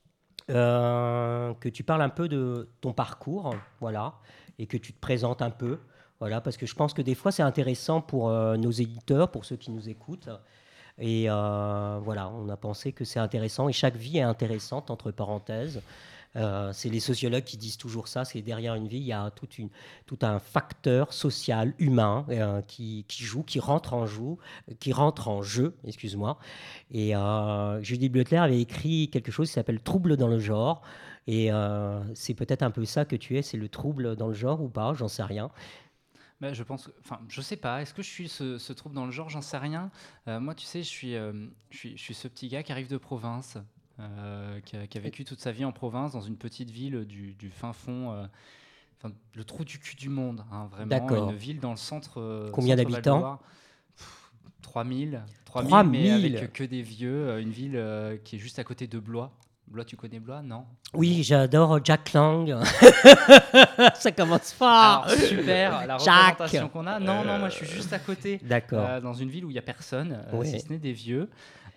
S2: euh, que tu parles un peu de ton parcours, voilà, et que tu te présentes un peu, voilà, parce que je pense que des fois, c'est intéressant pour euh, nos éditeurs, pour ceux qui nous écoutent. Et euh, voilà, on a pensé que c'est intéressant, et chaque vie est intéressante, entre parenthèses. Euh, c'est les sociologues qui disent toujours ça, c'est derrière une vie, il y a toute une, tout un facteur social, humain, euh, qui, qui joue, qui rentre en jeu, qui rentre en jeu, excuse-moi. Et euh, Judith Butler avait écrit quelque chose qui s'appelle « Trouble dans le genre ». Et euh, c'est peut-être un peu ça que tu es, c'est le trouble dans le genre ou pas, j'en sais rien.
S3: Bah, je pense, enfin, je sais pas. Est-ce que je suis ce, ce trouble dans le genre? J'en sais rien. Euh, moi, tu sais, je suis, euh, je suis, je suis ce petit gars qui arrive de province. Euh, qui, a, qui a vécu toute sa vie en province, dans une petite ville du, du fin fond, euh, enfin, le trou du cul du monde, hein, vraiment. D'accord. Une ville dans le centre. Euh,
S2: Combien
S3: centre
S2: d'habitants?
S3: trois mille. trois mille, mais avec que des vieux. Une ville euh, qui est juste à côté de Blois. Blois, tu connais Blois, non?
S2: Oui, j'adore Jack Lang. Ça commence fort.
S3: Alors, super, la Jack. Représentation qu'on a. Non, non, moi je suis juste à côté.
S2: D'accord.
S3: Euh, dans une ville où il n'y a personne,
S2: oui.
S3: euh, si ce n'est des vieux.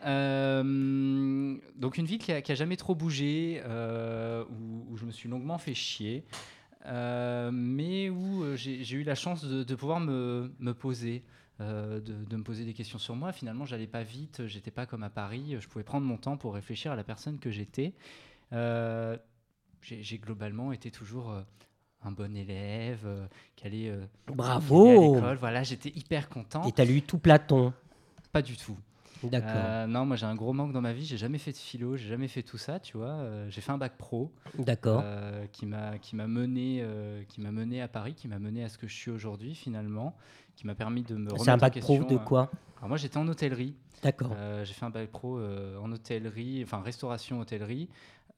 S3: Euh, donc une ville qui a, qui a jamais trop bougé, euh, où, où je me suis longuement fait chier, euh, mais où euh, j'ai, j'ai eu la chance de, de pouvoir me, me poser, euh, de, de me poser des questions sur moi. Finalement, j'allais pas vite, j'étais pas comme à Paris, je pouvais prendre mon temps pour réfléchir à la personne que j'étais. Euh, j'ai, j'ai globalement été toujours euh, un bon élève, euh, qui allait, euh,
S2: Bravo.
S3: qui allait à l'école. Voilà, j'étais hyper content.
S2: Et t'as lu tout Platon?
S3: Pas du tout.
S2: D'accord.
S3: Euh, non, moi j'ai un gros manque dans ma vie. J'ai jamais fait de philo, j'ai jamais fait tout ça, tu vois. Euh, j'ai fait un bac pro.
S2: D'accord.
S3: Euh, qui m'a qui m'a mené euh, qui m'a mené à Paris, qui m'a mené à ce que je suis aujourd'hui finalement, qui m'a permis de me remettre en question.
S2: C'est un bac pro de quoi?
S3: Alors moi j'étais en hôtellerie.
S2: D'accord.
S3: Euh, j'ai fait un bac pro euh, en hôtellerie, enfin restauration hôtellerie.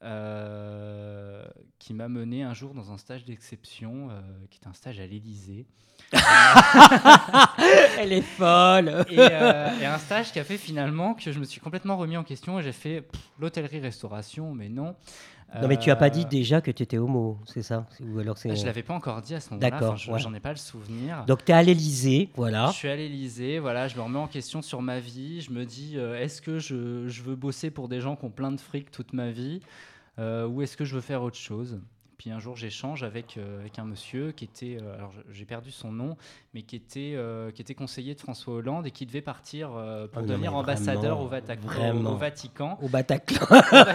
S3: Euh, qui m'a mené un jour dans un stage d'exception, euh, qui était un stage à l'Élysée.
S2: Elle est folle.
S3: et, euh, et un stage qui a fait finalement que je me suis complètement remis en question et j'ai fait pff, l'hôtellerie-restauration, mais non.
S2: Non, mais tu n'as pas dit déjà que tu étais homo, c'est ça? Ou alors c'est...
S3: Je ne l'avais pas encore dit à ce moment-là,
S2: D'accord,
S3: enfin, je,
S2: ouais.
S3: j'en ai pas le souvenir.
S2: Donc tu es à l'Élysée, voilà.
S3: Je suis à l'Élysée, voilà, je me remets en question sur ma vie, je me dis, euh, est-ce que je, je veux bosser pour des gens qui ont plein de fric toute ma vie, euh, ou est-ce que je veux faire autre chose? Puis un jour, j'échange avec, euh, avec un monsieur qui était, euh, alors j'ai perdu son nom, mais qui était, euh, qui était conseiller de François Hollande et qui devait partir euh, pour
S2: Oh non,
S3: devenir
S2: mais
S3: ambassadeur
S2: vraiment,
S3: au, Vata-
S2: vraiment.
S3: au, au Vatican.
S2: Au Bataclan.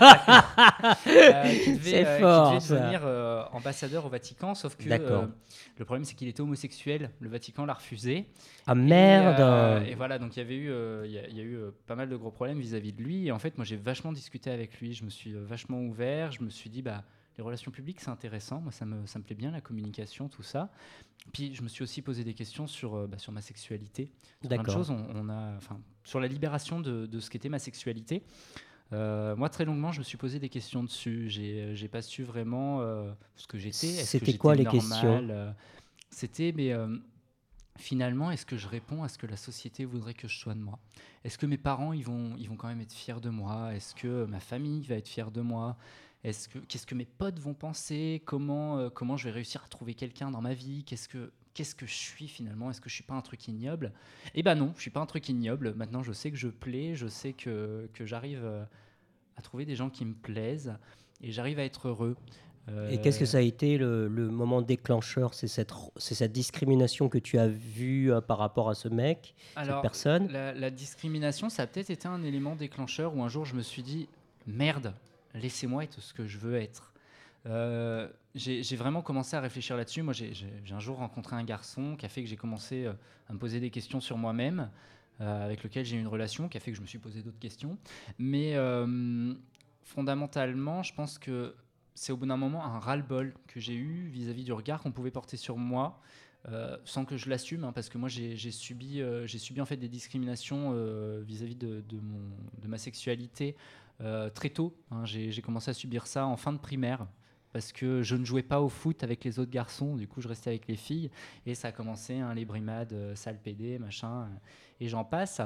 S3: Euh, qui devait,
S2: C'est
S3: euh,
S2: fort,
S3: qui devait
S2: ça.
S3: devenir euh, ambassadeur au Vatican, sauf que
S2: D'accord.
S3: euh, le problème c'est qu'il était homosexuel, le Vatican l'a refusé.
S2: Ah merde.
S3: Et, euh, et voilà, donc il y avait eu, euh, il y, a- il y a eu euh, pas mal de gros problèmes vis-à-vis de lui. Et en fait, moi j'ai vachement discuté avec lui, je me suis euh, vachement ouvert, je me suis dit, bah, les relations publiques c'est intéressant, moi ça me, ça me plaît bien, la communication, tout ça. Puis je me suis aussi posé des questions sur, euh, bah, sur ma sexualité, sur plein de
S2: D'accord.
S3: choses. On, on a, enfin, sur la libération de, de ce qu'était ma sexualité. Euh, moi, très longuement, je me suis posé des questions dessus. J'ai, j'ai pas su vraiment euh, ce que j'étais. Est-ce que
S2: C'était
S3: j'étais
S2: quoi les
S3: normal,
S2: questions
S3: euh, C'était, mais euh, finalement, est-ce que je réponds à ce que la société voudrait que je sois de moi? Est-ce que mes parents, ils vont, ils vont quand même être fiers de moi? Est-ce que ma famille va être fière de moi? Est-ce que, qu'est-ce que mes potes vont penser? Comment, euh, comment je vais réussir à trouver quelqu'un dans ma vie? Qu'est-ce que, qu'est-ce que je suis finalement? Est-ce que je suis pas un truc ignoble? Eh ben non, je suis pas un truc ignoble. Maintenant, je sais que je plais, je sais que, que j'arrive euh, à trouver des gens qui me plaisent et j'arrive à être heureux. Euh,
S2: Et qu'est-ce que ça a été le, le moment déclencheur? C'est cette, c'est cette discrimination que tu as vue euh, par rapport à ce mec,
S3: Alors,
S2: cette personne?
S3: La, la discrimination, ça a peut-être été un élément déclencheur où un jour je me suis dit merde, laissez-moi être ce que je veux être. Euh, j'ai, j'ai vraiment commencé à réfléchir là-dessus. Moi, j'ai, j'ai, j'ai un jour rencontré un garçon qui a fait que j'ai commencé euh, à me poser des questions sur moi-même, euh, avec lequel j'ai eu une relation qui a fait que je me suis posé d'autres questions. Mais euh, fondamentalement, je pense que c'est au bout d'un moment un ras-le-bol que j'ai eu vis-à-vis du regard qu'on pouvait porter sur moi. Euh, sans que je l'assume, hein, parce que moi j'ai, j'ai subi, euh, j'ai subi en fait des discriminations euh, vis-à-vis de, de, mon, de ma sexualité euh, très tôt. Hein. J'ai, j'ai commencé à subir ça en fin de primaire parce que je ne jouais pas au foot avec les autres garçons, du coup je restais avec les filles et ça a commencé, hein, les brimades, euh, sale pédé, machin, euh, et j'en passe.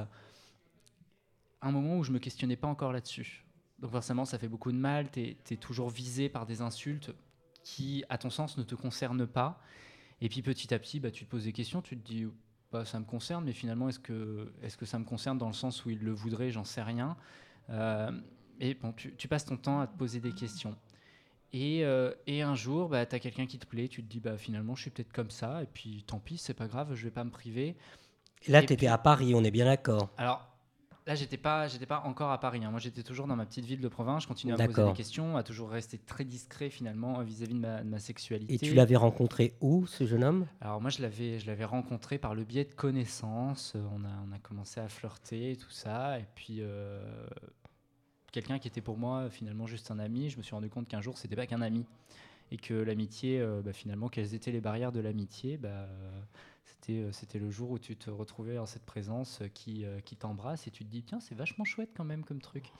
S3: Un moment où je me questionnais pas encore là-dessus. Donc forcément ça fait beaucoup de mal, t'es, t'es toujours visé par des insultes qui, à ton sens, ne te concernent pas. Et puis petit à petit, bah, tu te poses des questions, tu te dis, bah, ça me concerne, mais finalement, est-ce que, est-ce que ça me concerne dans le sens où il le voudrait? J'en sais rien. Euh, et bon, tu, tu passes ton temps à te poser des questions. Et, euh, et un jour, bah, tu as quelqu'un qui te plaît, tu te dis, bah, finalement, je suis peut-être comme ça, et puis tant pis, c'est pas grave, je vais pas me priver.
S2: Et là,
S3: Et
S2: tu étais
S3: puis-
S2: à Paris, on est bien d'accord.
S3: Alors, là, j'étais pas, j'étais pas encore à Paris, hein. Moi, j'étais toujours dans ma petite ville de province. Je continuais à me poser
S2: D'accord.
S3: des questions, à toujours rester très discret finalement vis-à-vis de ma, de ma sexualité.
S2: Et tu l'avais rencontré où, ce jeune homme?
S3: Alors moi, je l'avais, je l'avais rencontré par le biais de connaissances. Euh, On a, on a commencé à flirter, tout ça. Et puis, euh, quelqu'un qui était pour moi finalement juste un ami, je me suis rendu compte qu'un jour, c'était pas qu'un ami. Et que l'amitié, euh, bah, finalement, quelles étaient les barrières de l'amitié? bah, euh, c'était, euh, c'était le jour où tu te retrouvais en cette présence euh, qui, euh, qui t'embrasse et tu te dis, tiens, c'est vachement chouette quand même comme truc.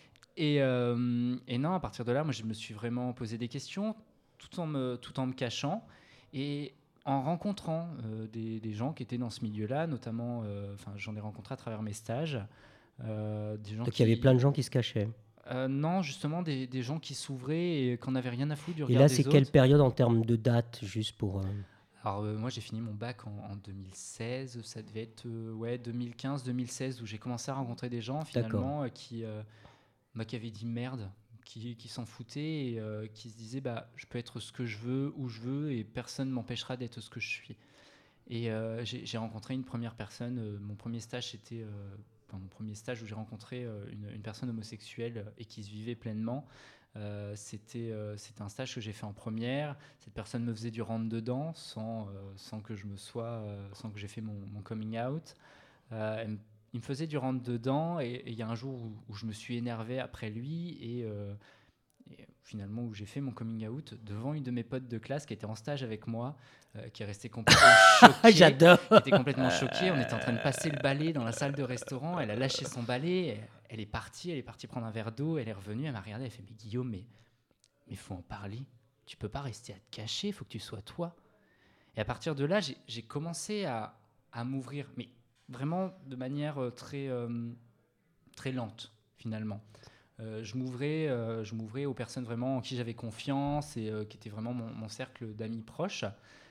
S3: Et, euh, et non, à partir de là, moi, je me suis vraiment posé des questions tout en me, tout en me cachant et en rencontrant euh, des, des gens qui étaient dans ce milieu-là, notamment, euh, enfin, j'en ai rencontré à travers mes stages. euh, des gens
S2: Donc
S3: qui,
S2: il y avait plein de gens qui se cachaient.
S3: Euh, non, justement, des, des gens qui s'ouvraient et qu'on n'avait rien à foutre du
S2: Et
S3: regard
S2: là,
S3: des
S2: c'est
S3: autres.
S2: quelle période en termes de date, juste pour... euh,
S3: Alors, euh, moi, j'ai fini mon bac en, en deux mille seize. Ça devait être euh, ouais, deux mille quinze deux mille seize où j'ai commencé à rencontrer des gens, finalement, euh, qui, euh, bah, qui avaient dit merde, qui, qui s'en foutaient et euh, qui se disaient bah, je peux être ce que je veux, où je veux, et personne ne m'empêchera d'être ce que je suis. Et euh, j'ai, j'ai rencontré une première personne. Euh, mon premier stage, c'était euh, enfin, mon premier stage où j'ai rencontré euh, une, une personne homosexuelle et qui se vivait pleinement. Euh, c'était, euh, c'était un stage que j'ai fait en première. Cette personne me faisait du rentre-dedans sans, euh, sans que je me sois, euh, sans que j'ai fait mon, mon coming out. Euh, elle me- il me faisait du rentre-dedans et il y a un jour où, où je me suis énervé après lui et, euh, et finalement où j'ai fait mon coming out devant une de mes potes de classe qui était en stage avec moi, euh, qui est restée complètement choquée.
S2: J'adore.
S3: Elle était complètement choquée. On était en train de passer le balai dans la salle de restaurant. Elle a lâché son balai. Elle, elle est partie. Elle est partie prendre un verre d'eau. Elle est revenue. Elle m'a regardé. Elle fait mais Guillaume, mais mais faut en parler. Tu peux pas rester à te cacher. Faut que tu sois toi. Et à partir de là, j'ai, j'ai commencé à, à m'ouvrir, mais vraiment de manière euh, très euh, très lente finalement. Euh, je m'ouvrais, euh, je m'ouvrais aux personnes vraiment en qui j'avais confiance et euh, qui étaient vraiment mon, mon cercle d'amis proches.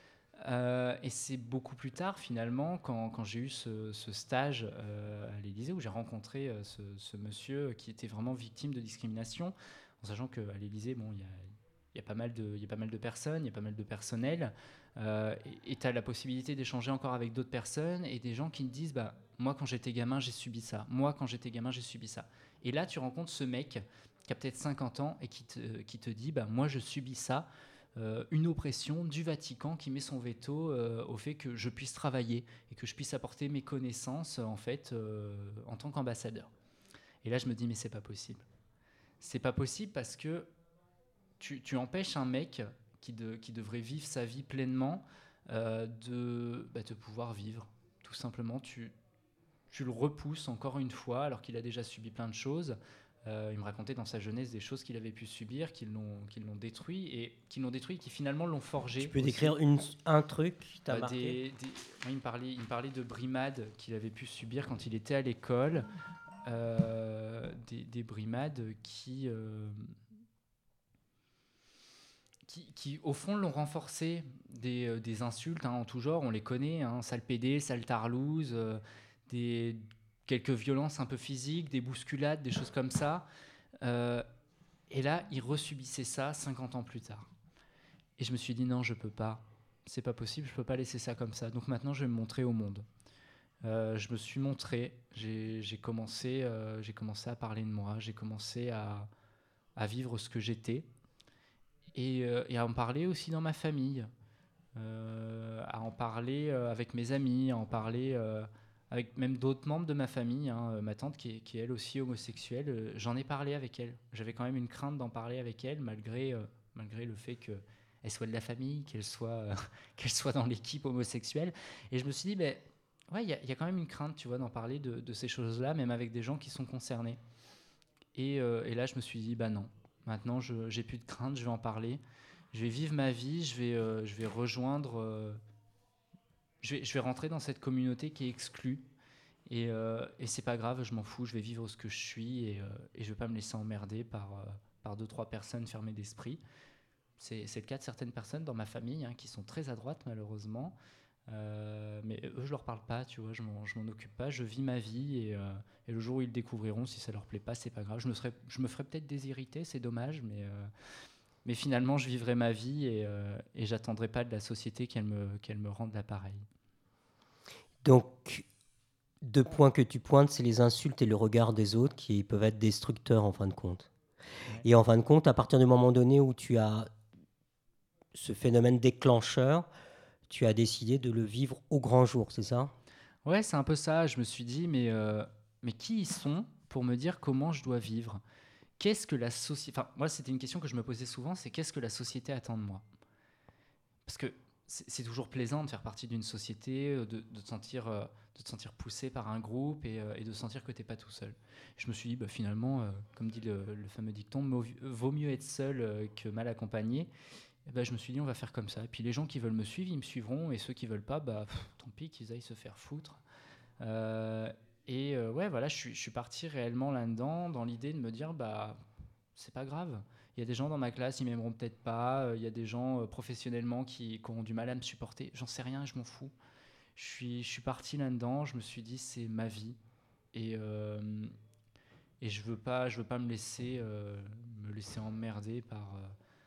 S3: Euh, et c'est beaucoup plus tard, finalement, quand, quand j'ai eu ce, ce stage euh, à l'Élysée, où j'ai rencontré euh, ce, ce monsieur qui était vraiment victime de discrimination, en sachant qu'à l'Élysée, bon, il y a, y a pas mal de, il y a pas mal de personnes, il y a pas mal de personnel, euh, et tu as la possibilité d'échanger encore avec d'autres personnes et des gens qui te disent bah, moi quand j'étais gamin j'ai subi ça, moi quand j'étais gamin j'ai subi ça. Et là tu rencontres ce mec qui a peut-être cinquante ans et qui te, qui te dit bah, moi je subis ça, euh, une oppression du Vatican qui met son veto euh, au fait que je puisse travailler et que je puisse apporter mes connaissances en fait euh, en tant qu'ambassadeur. Et là je me dis mais c'est pas possible. C'est pas possible parce que tu, tu empêches un mec qui, de, qui devrait vivre sa vie pleinement euh, de, bah, de pouvoir vivre. Tout simplement, tu, tu le repousses encore une fois alors qu'il a déjà subi plein de choses. Euh, il me racontait dans sa jeunesse des choses qu'il avait pu subir, qui l'ont, qui l'ont détruit et qui l'ont détruit, qui finalement l'ont forgé.
S2: Tu peux
S3: aussi.
S2: décrire une, un truc qui t'a
S3: Euh,
S2: marqué
S3: des, des, moi, il, me parlait, il me parlait de brimades qu'il avait pu subir quand il était à l'école. Euh, des, des brimades qui, euh, qui, qui, au fond, l'ont renforcé. Des, euh, des insultes hein, en tout genre, on les connaît, hein, sale pédé, sale tarlouse, euh, des, quelques violences un peu physiques, des bousculades, des choses comme ça. Euh, et là, il resubissait ça cinquante ans plus tard. Et je me suis dit, non, je peux pas. C'est pas possible, je peux pas laisser ça comme ça. Donc maintenant, je vais me montrer au monde. Euh, je me suis montré, j'ai, j'ai, commencé, euh, j'ai commencé à parler de moi, j'ai commencé à, à vivre ce que j'étais et, euh, et à en parler aussi dans ma famille, euh, à en parler euh, avec mes amis, à en parler euh, avec même d'autres membres de ma famille. Hein. Ma tante qui est, qui est elle aussi homosexuelle, euh, j'en ai parlé avec elle. J'avais quand même une crainte d'en parler avec elle malgré, euh, malgré le fait qu'elle soit de la famille, qu'elle soit, euh, qu'elle soit dans l'équipe homosexuelle. Et je me suis dit, ben, ouais, il y, y a quand même une crainte, tu vois, d'en parler de, de ces choses-là, même avec des gens qui sont concernés. Et, euh, et là, je me suis dit, bah non, maintenant, je j'ai plus de crainte, je vais en parler. Je vais vivre ma vie, je vais, euh, je vais rejoindre, euh, je vais, je vais rentrer dans cette communauté qui est exclue. Et, euh, et c'est pas grave, je m'en fous, je vais vivre ce que je suis et, euh, et je vais pas me laisser emmerder par, euh, par deux, trois personnes fermées d'esprit. C'est, c'est le cas de certaines personnes dans ma famille hein, qui sont très à droite, malheureusement. Euh, mais eux, je leur parle pas, tu vois, je m'en, je m'en occupe pas, je vis ma vie et, euh, et le jour où ils le découvriront, si ça leur plaît pas, c'est pas grave. Je me, serais, je me ferais peut-être désirriter, c'est dommage, mais, euh, mais finalement, je vivrai ma vie et, euh, et j'attendrai pas de la société qu'elle me, qu'elle me rende l'appareil.
S2: Donc, deux points que tu pointes, c'est les insultes et le regard des autres qui peuvent être destructeurs en fin de compte. Ouais. Et en fin de compte, à partir du moment donné où tu as ce phénomène déclencheur, tu as décidé de le vivre au grand jour, c'est ça ?
S3: Ouais, c'est un peu ça. Je me suis dit, mais, euh, mais qui ils sont pour me dire comment je dois vivre ? Qu'est-ce que la société... Enfin, moi, c'était une question que je me posais souvent, c'est qu'est-ce que la société attend de moi ? Parce que c'est, c'est toujours plaisant de faire partie d'une société, de, de, te, sentir, euh, de te sentir poussé par un groupe et, euh, et de sentir que tu n'es pas tout seul. Je me suis dit, bah, finalement, euh, comme dit le, le fameux dicton, vaut mieux être seul euh, que mal accompagné. Et ben, je me suis dit, on va faire comme ça. Et puis les gens qui veulent me suivre, ils me suivront. Et ceux qui ne veulent pas, bah, pff, tant pis, qu'ils aillent se faire foutre. Euh, et euh, ouais, voilà, je suis, je suis parti réellement là-dedans, dans l'idée de me dire, bah, c'est pas grave. Il y a des gens dans ma classe, ils m'aimeront peut-être pas. Il y a des gens euh, professionnellement qui, qui ont du mal à me supporter. J'en sais rien, je m'en fous. Je suis, je suis parti là-dedans. Je me suis dit, c'est ma vie. Et, euh, et je ne veux pas, je veux pas me, laisser, euh, me laisser emmerder par... Euh,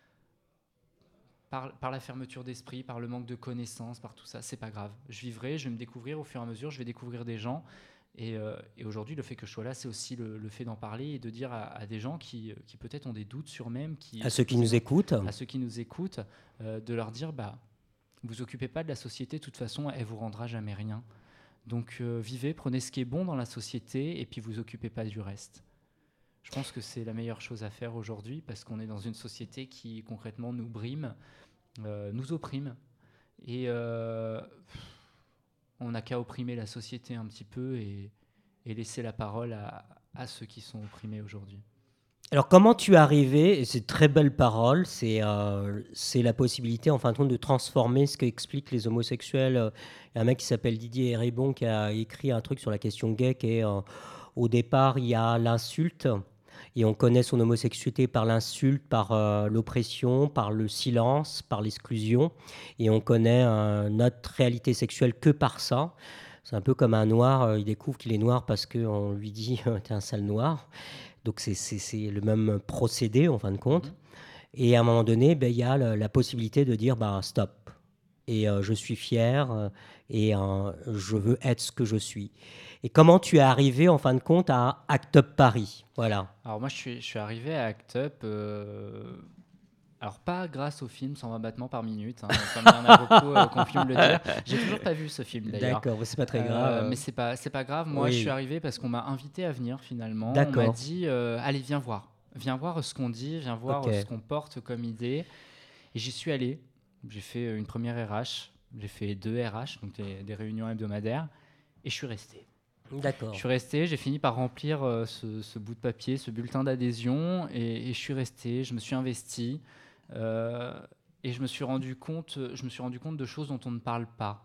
S3: Par, par la fermeture d'esprit, par le manque de connaissances, par tout ça, c'est pas grave. Je vivrai, je vais me découvrir au fur et à mesure, je vais découvrir des gens. Et, euh, et aujourd'hui, le fait que je sois là, c'est aussi le, le fait d'en parler et de dire à, à des gens qui, qui peut-être ont des doutes sur eux-mêmes. Qui,
S2: à ceux qui,
S3: qui
S2: nous
S3: ont,
S2: écoutent.
S3: À ceux qui nous écoutent, euh, de leur dire, bah, vous occupez pas de la société, de toute façon, elle vous rendra jamais rien. Donc euh, vivez, prenez ce qui est bon dans la société et puis vous occupez pas du reste. Je pense que c'est la meilleure chose à faire aujourd'hui parce qu'on est dans une société qui concrètement nous brime, euh, nous opprime et euh, on n'a qu'à opprimer la société un petit peu et, et laisser la parole à, à ceux qui sont opprimés aujourd'hui.
S2: Alors comment tu es arrivé, et c'est une très belle parole, c'est, euh, c'est la possibilité en fin de compte de transformer ce qu'expliquent les homosexuels. Il y a un mec qui s'appelle Didier Eribon qui a écrit un truc sur la question gay qui est euh, au départ il y a l'insulte et on connaît son homosexualité par l'insulte, par euh, l'oppression, par le silence, par l'exclusion et on connaît euh, notre réalité sexuelle que par ça. C'est un peu comme un noir, euh, il découvre qu'il est noir parce qu'on lui dit « t'es un sale noir ». Donc c'est, c'est, c'est le même procédé en fin de compte. Et à un moment donné, ben, il y a la, la possibilité de dire bah, stop. Et euh, je suis fier euh, et euh, je veux être ce que je suis. Et comment tu es arrivé en fin de compte à Act Up Paris? Voilà.
S3: Alors moi, je suis, je suis arrivé à Act Up, euh, alors pas grâce au film cent vingt battements par minute, hein, comme il y en a beaucoup euh, qui ont pu me le dire. J'ai toujours pas vu ce film d'ailleurs.
S2: D'accord, c'est pas très
S3: Euh,
S2: grave.
S3: mais c'est pas, c'est pas grave. Moi,
S2: Oui.
S3: je suis arrivé parce qu'on m'a invité à venir finalement. On
S2: D'accord.
S3: m'a dit, euh, allez, viens voir. Viens voir ce qu'on dit, viens voir
S2: Ok.
S3: euh, ce qu'on porte comme idée. Et j'y suis allé. J'ai fait euh, une première R H. J'ai fait deux R H, donc des, des réunions hebdomadaires. Et je suis resté.
S2: D'accord.
S3: Je suis resté, j'ai fini par remplir euh, ce, ce bout de papier, ce bulletin d'adhésion, et, et je suis resté, je me suis investi, euh, et je me suis rendu compte, je me suis rendu compte de choses dont on ne parle pas.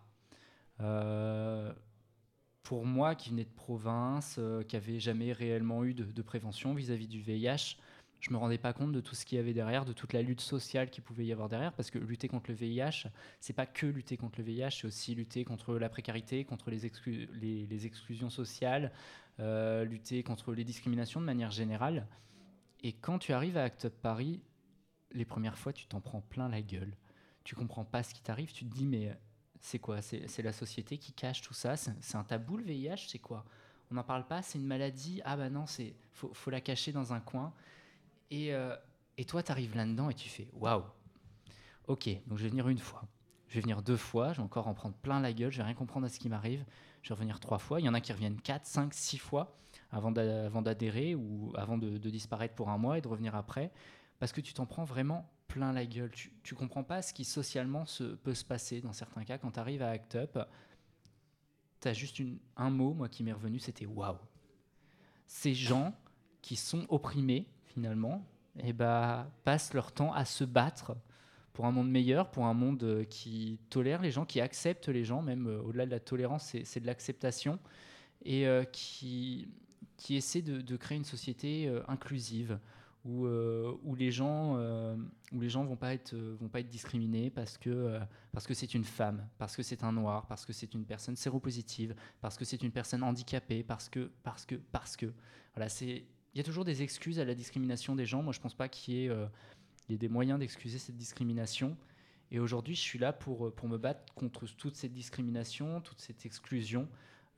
S3: Euh, pour moi, qui venais de province, euh, qui n'avait jamais réellement eu de, de prévention vis-à-vis du V I H, je me rendais pas compte de tout ce qu'il y avait derrière, de toute la lutte sociale qu'il pouvait y avoir derrière, parce que lutter contre le V I H, c'est pas que lutter contre le V I H, c'est aussi lutter contre la précarité, contre les, exclu- les, les exclusions sociales, euh, lutter contre les discriminations de manière générale. Et quand tu arrives à Act Up Paris, les premières fois, tu t'en prends plein la gueule. Tu comprends pas ce qui t'arrive, tu te dis mais c'est quoi? C'est, c'est la société qui cache tout ça? C'est, c'est un tabou le V I H? C'est quoi? On n'en parle pas? C'est une maladie? Ah bah non, c'est faut, faut la cacher dans un coin. Et, euh, et toi, tu arrives là-dedans et tu fais waouh, ok, donc je vais venir une fois, je vais venir deux fois, je vais encore en prendre plein la gueule, je vais rien comprendre à ce qui m'arrive, je vais revenir trois fois. Il y en a qui reviennent quatre, cinq, six fois avant, d'a- avant d'adhérer ou avant de, de disparaître pour un mois et de revenir après, parce que tu t'en prends vraiment plein la gueule. Tu, tu comprends pas ce qui socialement se, peut se passer dans certains cas. Quand tu arrives à Act Up, tu as juste une, un mot, moi, qui m'est revenu, c'était waouh. Ces gens qui sont opprimés, finalement, et bah, passent leur temps à se battre pour un monde meilleur, pour un monde euh, qui tolère les gens, qui accepte les gens, même euh, au-delà de la tolérance, c'est, c'est de l'acceptation, et euh, qui, qui essaie de, de créer une société euh, inclusive, où, euh, où les gens euh, où les gens vont pas être euh, vont pas être discriminés parce que euh, parce que c'est une femme, parce que c'est un noir, parce que c'est une personne séropositive, parce que c'est une personne handicapée, parce que parce que parce que voilà, c'est il y a toujours des excuses à la discrimination des gens. Moi, je pense pas qu'il y ait, euh, il y ait des moyens d'excuser cette discrimination. Et aujourd'hui, je suis là pour pour me battre contre toute cette discrimination, toute cette exclusion.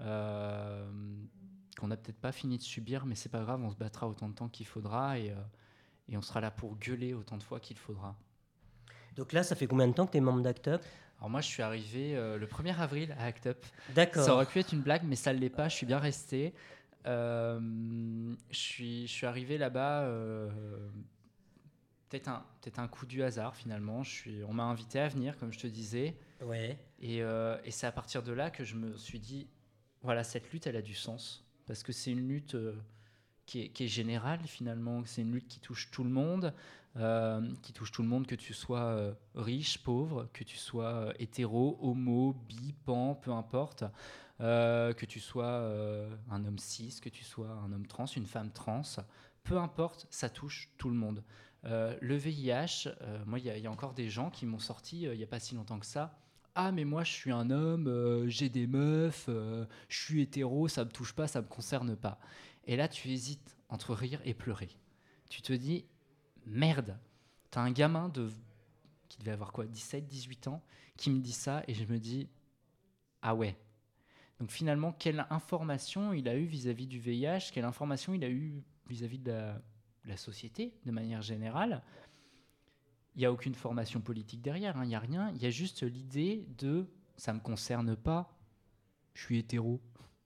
S3: Euh, qu'on n'a peut-être pas fini de subir, mais c'est pas grave, on se battra autant de temps qu'il faudra et, euh, et on sera là pour gueuler autant de fois qu'il faudra.
S2: Donc là, ça fait combien de temps que tu es membre d'Act Up?
S3: Alors moi, je suis arrivé euh, le premier avril à Act Up.
S2: D'accord.
S3: Ça aurait pu être une blague, mais ça ne l'est pas, je suis bien resté. Euh, je, suis, je suis arrivé là-bas, euh, peut-être, un, peut-être un coup du hasard finalement. Je suis, on m'a invité à venir, comme je te disais.
S2: Ouais.
S3: Et, euh, et c'est à partir de là que je me suis dit, voilà, cette lutte, elle a du sens. Parce que c'est une lutte euh, qui, est, qui est générale, finalement. C'est une lutte qui touche tout le monde. Euh, qui touche tout le monde, que tu sois euh, riche, pauvre, que tu sois euh, hétéro, homo, bi, pan, peu importe. Euh, que tu sois euh, un homme cis, que tu sois un homme trans, une femme trans. Peu importe, ça touche tout le monde. Euh, le V I H, euh, moi, il y, y a encore des gens qui m'ont sorti, il n'y a pas si longtemps que ça, ah mais moi je suis un homme, euh, j'ai des meufs, euh, je suis hétéro, ça me touche pas, ça me concerne pas. Et là tu hésites entre rire et pleurer. Tu te dis merde, t'as un gamin de qui devait avoir quoi, dix-sept, dix-huit ans, qui me dit ça et je me dis ah ouais. Donc finalement quelle information il a eu vis-à-vis du V I H, quelle information il a eu vis-à-vis de la, de la société de manière générale. Il n'y a aucune formation politique derrière, il hein, n'y a rien. Il y a juste l'idée de « ça ne me concerne pas, je suis hétéro ».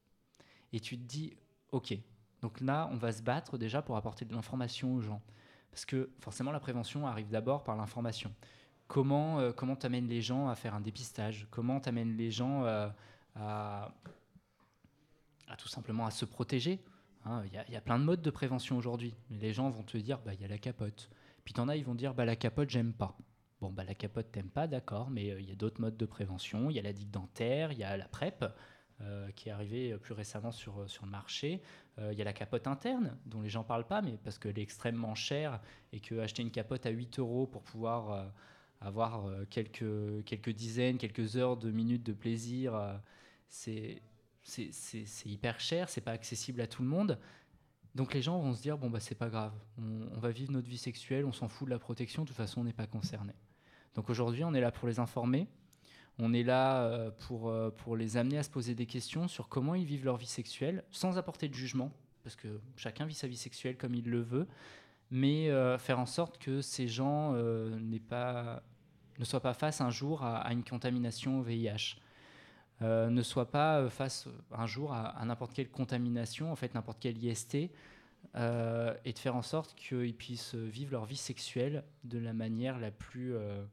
S3: Et tu te dis « ok ». Donc là, on va se battre déjà pour apporter de l'information aux gens. Parce que forcément, la prévention arrive d'abord par l'information. Comment euh, comment t'amènes les gens à faire un dépistage? Comment t'amènes les gens euh, à, à tout simplement à se protéger? Il hein, y, y a plein de modes de prévention aujourd'hui. Les gens vont te dire bah, « il y a la capote ». Puis t'en as, ils vont dire bah, « la capote, j'aime pas ». Bon, bah, la capote, t'aimes pas, d'accord, mais il euh, y a d'autres modes de prévention. Il y a la digue dentaire, il y a la PrEP, euh, qui est arrivée plus récemment sur, sur le marché. Il euh, y a la capote interne, dont les gens parlent pas, mais parce qu'elle est extrêmement chère et qu'acheter une capote à huit euros pour pouvoir euh, avoir euh, quelques, quelques dizaines, quelques heures de minutes de plaisir, euh, c'est, c'est, c'est, c'est hyper cher, c'est pas accessible à tout le monde. Donc les gens vont se dire, bon, bah, c'est pas grave, on, on va vivre notre vie sexuelle, on s'en fout de la protection, de toute façon, on n'est pas concerné. Donc aujourd'hui, on est là pour les informer, on est là euh, pour, euh, pour les amener à se poser des questions sur comment ils vivent leur vie sexuelle, sans apporter de jugement, parce que chacun vit sa vie sexuelle comme il le veut, mais euh, faire en sorte que ces gens euh, n'aient pas, ne soient pas face un jour à, à une contamination au V I H. Euh, ne soient pas face un jour à, à n'importe quelle contamination, en fait n'importe quel I S T, euh, et de faire en sorte qu'ils puissent vivre leur vie sexuelle de la manière la plus, euh,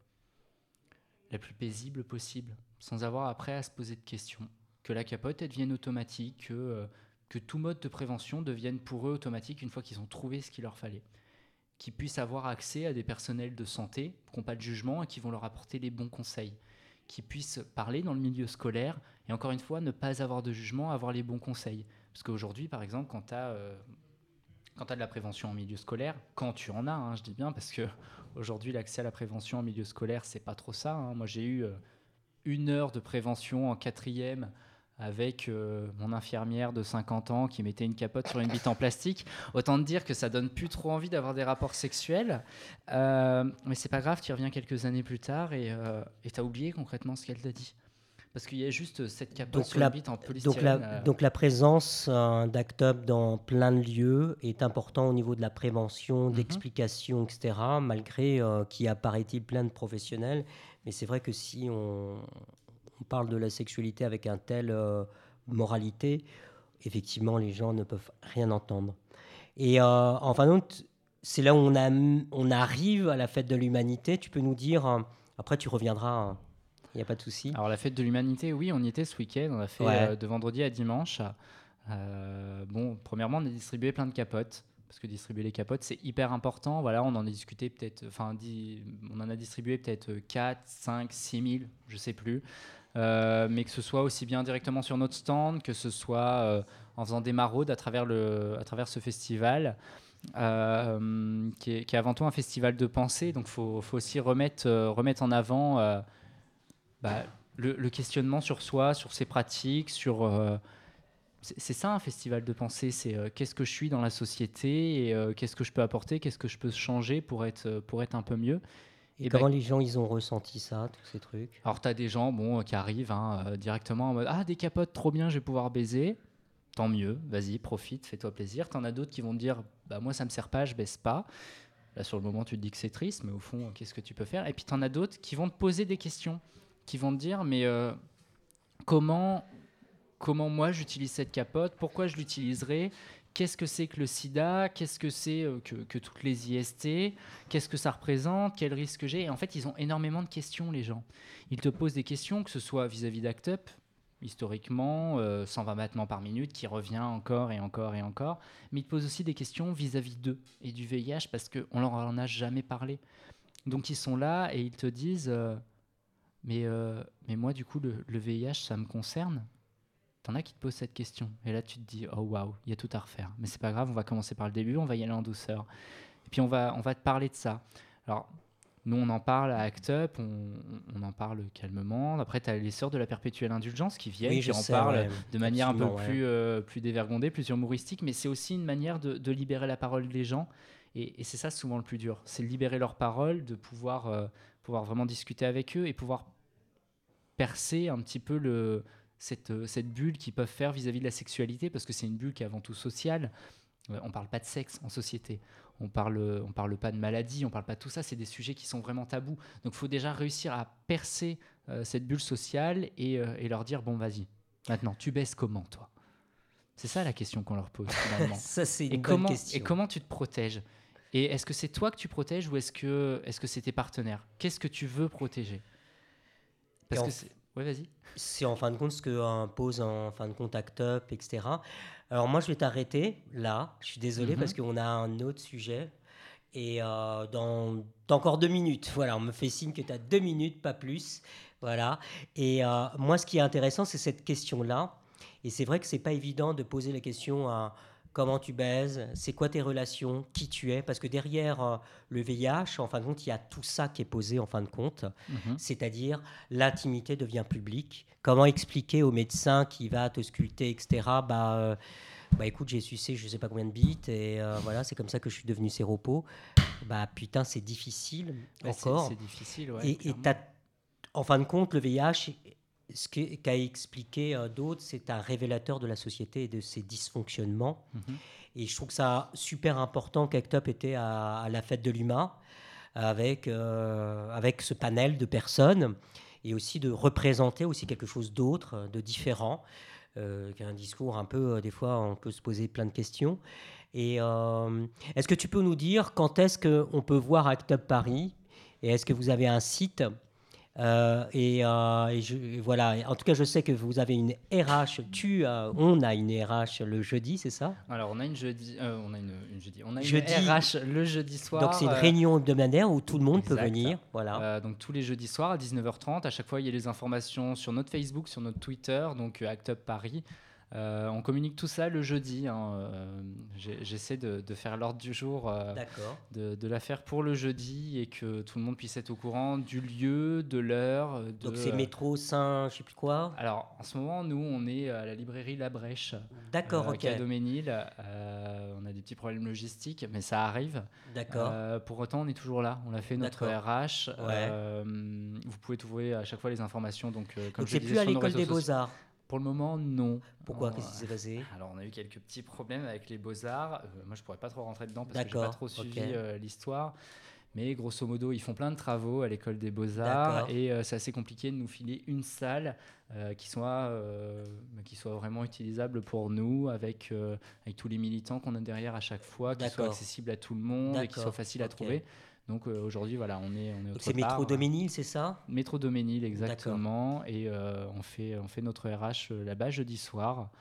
S3: la plus paisible possible, sans avoir après à se poser de questions. Que la capote elle devienne automatique, que, euh, que tout mode de prévention devienne pour eux automatique une fois qu'ils ont trouvé ce qu'il leur fallait. Qu'ils puissent avoir accès à des personnels de santé qui n'ont pas de jugement et qui vont leur apporter les bons conseils. Qui puissent parler dans le milieu scolaire et encore une fois, ne pas avoir de jugement, avoir les bons conseils. Parce qu'aujourd'hui, par exemple, quand tu as euh, quand tu as de la prévention en milieu scolaire, quand tu en as, hein, je dis bien, parce qu'aujourd'hui, l'accès à la prévention en milieu scolaire, c'est pas trop ça. Hein. Moi, j'ai eu euh, une heure de prévention en quatrième avec euh, mon infirmière de cinquante ans qui mettait une capote sur une bite en plastique. Autant te dire que ça donne plus trop envie d'avoir des rapports sexuels. Euh, mais c'est pas grave, tu y reviens quelques années plus tard et euh, tu as oublié concrètement ce qu'elle t'a dit. Parce qu'il y a juste cette capote
S2: donc
S3: sur
S2: la,
S3: une bite en polystyrène.
S2: Donc la,
S3: euh...
S2: donc la présence euh, d'Act Up dans plein de lieux est importante au niveau de la prévention, d'explication, mm-hmm. et cetera, malgré euh, qu'il y a, paraît-il, plein de professionnels. Mais c'est vrai que si on... on parle de la sexualité avec un tel euh, moralité, effectivement, les gens ne peuvent rien entendre. Et euh, en fin de compte, c'est là où on, a, on arrive à la fête de l'humanité. Tu peux nous dire, euh, après tu reviendras, il n'y a pas de souci.
S3: Alors la fête de l'humanité, oui, on y était ce week-end, on a fait ouais. euh, de vendredi à dimanche. Euh, bon, premièrement, on a distribué plein de capotes. Parce que distribuer les capotes, c'est hyper important. Voilà, on en a discuté peut-être, enfin, on en a distribué peut-être quatre, cinq, six mille, je ne sais plus. Euh, mais que ce soit aussi bien directement sur notre stand, que ce soit euh, en faisant des maraudes à travers, le, à travers ce festival, euh, qui, est, qui est avant tout un festival de pensée. Donc il faut, faut aussi remettre, euh, remettre en avant euh, bah, le, le questionnement sur soi, sur ses pratiques, sur... Euh, c'est, c'est ça un festival de pensée, c'est euh, qu'est-ce que je suis dans la société et euh, qu'est-ce que je peux apporter, qu'est-ce que je peux changer pour être, pour être un peu mieux.
S2: Et, et comment bah, les gens ils ont ressenti ça, tous ces trucs?
S3: Alors tu as des gens bon, qui arrivent hein, euh, directement en mode « Ah, des capotes, trop bien, je vais pouvoir baiser ». Tant mieux, vas-y, profite, fais-toi plaisir. Tu en as d'autres qui vont te dire bah, « Moi, ça ne me sert pas, je baisse pas ». Là, sur le moment, tu te dis que c'est triste, mais au fond, qu'est-ce que tu peux faire? Et puis tu en as d'autres qui vont te poser des questions, qui vont te dire « Mais euh, comment, comment moi, j'utilise cette capote? Pourquoi je l'utiliserai ? Qu'est-ce que c'est que le sida? Qu'est-ce que c'est euh, que, que toutes les I S T? Qu'est-ce que ça représente? Quel risque j'ai ?» Et en fait, ils ont énormément de questions, les gens. Ils te posent des questions, que ce soit vis-à-vis d'Act Up, historiquement, euh, cent vingt battements par minute, qui revient encore et encore et encore. Mais ils te posent aussi des questions vis-à-vis d'eux et du V I H, parce qu'on leur en a jamais parlé. Donc, ils sont là et ils te disent euh, mais, euh, mais moi, du coup, le, le V I H, ça me concerne ? T'en as qui te posent cette question. Et là, tu te dis, oh waouh, il y a tout à refaire. Mais c'est pas grave, on va commencer par le début, on va y aller en douceur. Et puis, on va, on va te parler de ça. Alors, nous, on en parle à Act Up, on, on en parle calmement. Après, tu as les sœurs de la perpétuelle indulgence qui viennent,
S2: oui,
S3: qui en
S2: sais,
S3: parlent
S2: ouais,
S3: de manière un peu
S2: ouais.
S3: plus, euh, plus dévergondée, plus humoristique. Mais c'est aussi une manière de, de libérer la parole des gens. Et, et c'est ça souvent le plus dur. C'est de libérer leur parole, de pouvoir, euh, pouvoir vraiment discuter avec eux et pouvoir percer un petit peu le... Cette, cette bulle qu'ils peuvent faire vis-à-vis de la sexualité, parce que c'est une bulle qui est avant tout sociale. On ne parle pas de sexe en société, on ne parle, on parle pas de maladie, on ne parle pas de tout ça, c'est des sujets qui sont vraiment tabous. Donc il faut déjà réussir à percer euh, cette bulle sociale et, euh, et leur dire, bon vas-y, maintenant, tu baisses comment toi? C'est ça la question qu'on leur pose finalement.
S2: Ça, c'est une
S3: et,
S2: bonne
S3: comment,
S2: question.
S3: Et comment tu te protèges? Et est-ce que c'est toi que tu protèges ou est-ce que, est-ce que c'est tes partenaires? Qu'est-ce que tu veux protéger? Parce
S2: et
S3: que
S2: en...
S3: c'est... Ouais, vas-y.
S2: C'est en fin de compte ce que impose en fin de compte Act Up, et cetera. Alors moi, je vais t'arrêter là. Je suis désolé mm-hmm. parce qu'on a un autre sujet. Et euh, dans, dans encore deux minutes, voilà, on me fait signe que tu as deux minutes, pas plus. Voilà. Et euh, moi, ce qui est intéressant, c'est cette question-là. Et c'est vrai que c'est pas évident de poser la question à comment tu baises, c'est quoi tes relations, qui tu es, parce que derrière euh, le V I H, en fin de compte, il y a tout ça qui est posé en fin de compte, mm-hmm. c'est-à-dire l'intimité devient publique. Comment expliquer au médecin qui va te sculpter, et cetera, bah, euh, bah écoute, j'ai sucé je sais pas combien de bites et euh, voilà, c'est comme ça que je suis devenu séropos. Bah putain, c'est difficile
S3: Ouais,
S2: encore.
S3: C'est, c'est difficile, ouais.
S2: et, et
S3: clairement.
S2: t'as, en fin de compte, le V I H, ce que- qu'a expliqué euh, d'autres, c'est un révélateur de la société et de ses dysfonctionnements.
S3: Mhm.
S2: Et je trouve que ça super important qu'Act Up était à, à la fête de l'U M A avec, euh, avec ce panel de personnes et aussi de représenter aussi quelque chose d'autre, de différent, euh, qu'un discours un peu, euh, des fois, on peut se poser plein de questions. Et euh, est-ce que tu peux nous dire quand est-ce qu'on peut voir Act Up Paris et est-ce que vous avez un site? Euh, et, euh, et je, et voilà. En tout cas, je sais que vous avez une R H. Tu, euh, on a une R H le jeudi, c'est ça?
S3: Alors, on a une jeudi, euh, on a une, une jeudi, on a
S2: Jeudi.
S3: une R H le jeudi soir.
S2: Donc c'est une
S3: euh,
S2: réunion hebdomadaire où tout le monde peut
S3: exact.
S2: venir. Voilà.
S3: Euh, donc tous les jeudis soirs à dix-neuf heures trente, à chaque fois il y a les informations sur notre Facebook, sur notre Twitter, donc euh, Act Up Paris. Euh, on communique tout ça le jeudi. Hein, euh, j'ai- j'essaie de, de faire l'ordre du jour, euh,
S2: D'accord.
S3: de, de la faire pour le jeudi et que tout le monde puisse être au courant du lieu, de l'heure. De,
S2: Donc c'est métro Saint, je sais plus quoi.
S3: Alors en ce moment, nous on est à la librairie La Brèche.
S2: D'accord,
S3: euh,
S2: ok.
S3: qui est à Doménil. Euh, on a des petits problèmes logistiques, mais ça arrive.
S2: D'accord.
S3: Euh, pour autant, on est toujours là. On a fait notre
S2: D'accord.
S3: R H.
S2: Ouais.
S3: Euh, vous pouvez trouver à chaque fois les informations. Donc, euh, comme
S2: Donc
S3: je
S2: c'est
S3: disais,
S2: plus à
S3: sur nos
S2: l'école
S3: réseaux
S2: des
S3: sociaux.
S2: Beaux-Arts.
S3: Pour le moment, non.
S2: Pourquoi?
S3: Euh,
S2: Qu'est-ce qui s'est passé?
S3: Alors, on a eu quelques petits problèmes avec les Beaux-Arts. Euh, moi, je pourrais pas trop rentrer dedans parce que j'ai
S2: D'accord,
S3: pas trop suivi
S2: ok.
S3: euh, l'histoire. Mais grosso modo, ils font plein de travaux à l'école des Beaux-Arts
S2: D'accord.
S3: et euh, c'est assez compliqué de nous filer une salle euh, qui, soit, euh, qui soit vraiment utilisable pour nous avec, euh, avec tous les militants qu'on a derrière à chaque fois, qui soit
S2: D'accord.
S3: accessible à tout le monde et qui
S2: D'accord,
S3: soit facile à
S2: ok.
S3: trouver. Donc euh, aujourd'hui, voilà, on est, on est
S2: Donc
S3: autre
S2: c'est métro
S3: part.
S2: Doménil, c'est ça?
S3: Métro Doménil, exactement. Et euh, on, fait, on fait notre R H euh, là-bas jeudi soir.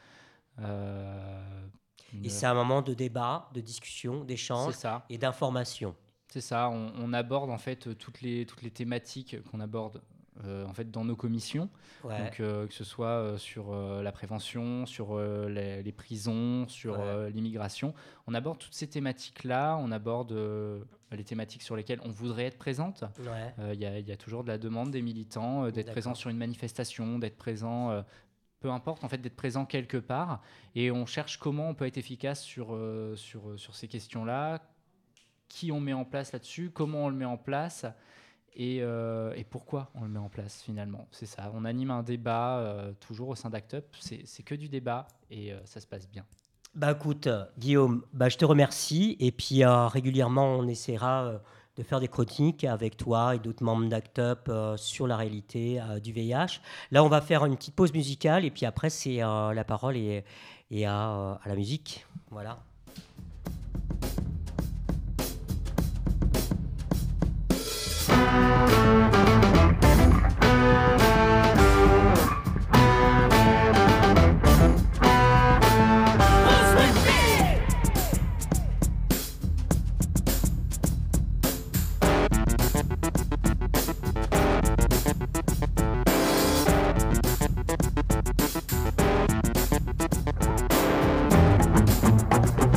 S3: Euh, une-
S2: Et c'est un moment de débat, de discussion,
S3: c'est
S2: d'échange
S3: ça.
S2: et d'information.
S3: C'est ça, on, on aborde en fait euh, toutes les, toutes les thématiques qu'on aborde euh, en fait dans nos commissions.
S2: Ouais.
S3: Donc euh, que ce soit euh, sur euh, la prévention, sur euh, les, les prisons, sur
S2: Ouais.
S3: euh, l'immigration. On aborde toutes ces thématiques-là, on aborde euh, les thématiques sur lesquelles on voudrait être présente.
S2: Ouais.
S3: Euh, Il y, a- il y a toujours de la demande des militants euh, d'être
S2: D'accord.
S3: présent sur une manifestation, d'être présent, euh, peu importe en fait, d'être présent quelque part. Et on cherche comment on peut être efficace sur, euh, sur, sur ces questions-là, qui on met en place là-dessus, comment on le met en place et, euh, et pourquoi on le met en place finalement. C'est ça, on anime un débat euh, toujours au sein d'Act Up, c'est, c'est que du débat et euh, ça se passe bien.
S2: Bah écoute, euh, Guillaume, bah, je te remercie. Et puis euh, régulièrement, on essaiera euh, de faire des chroniques avec toi et d'autres membres d'Act Up euh, sur la réalité euh, du V I H. Là, on va faire une petite pause musicale et puis après, c'est euh, la parole et, et à, euh, à la musique. Voilà.
S1: Thank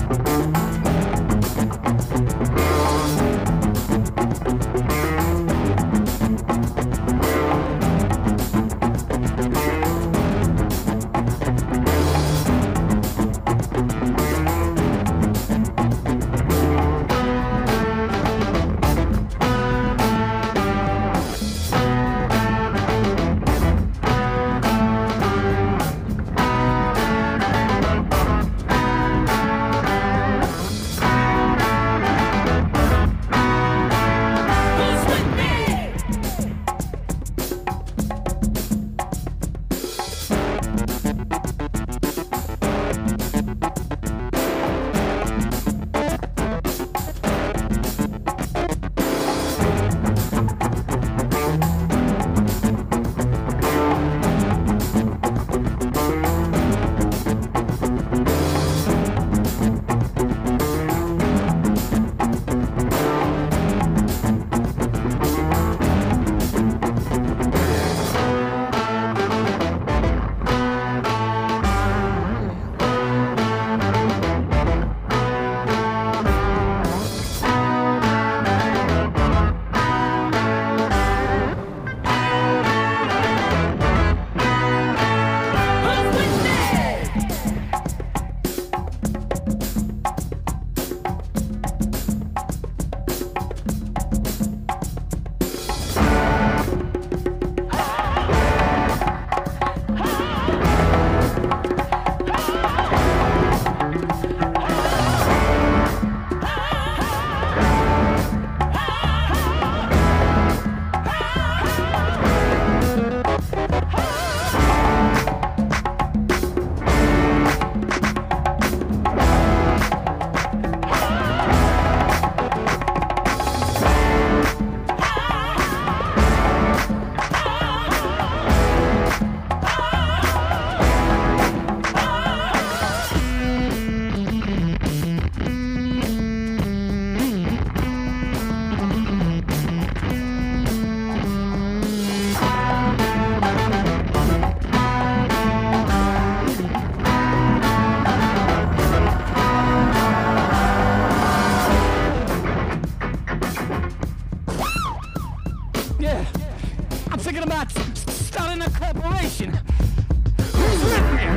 S7: Yeah, I'm thinking about starting a corporation. Who's with me?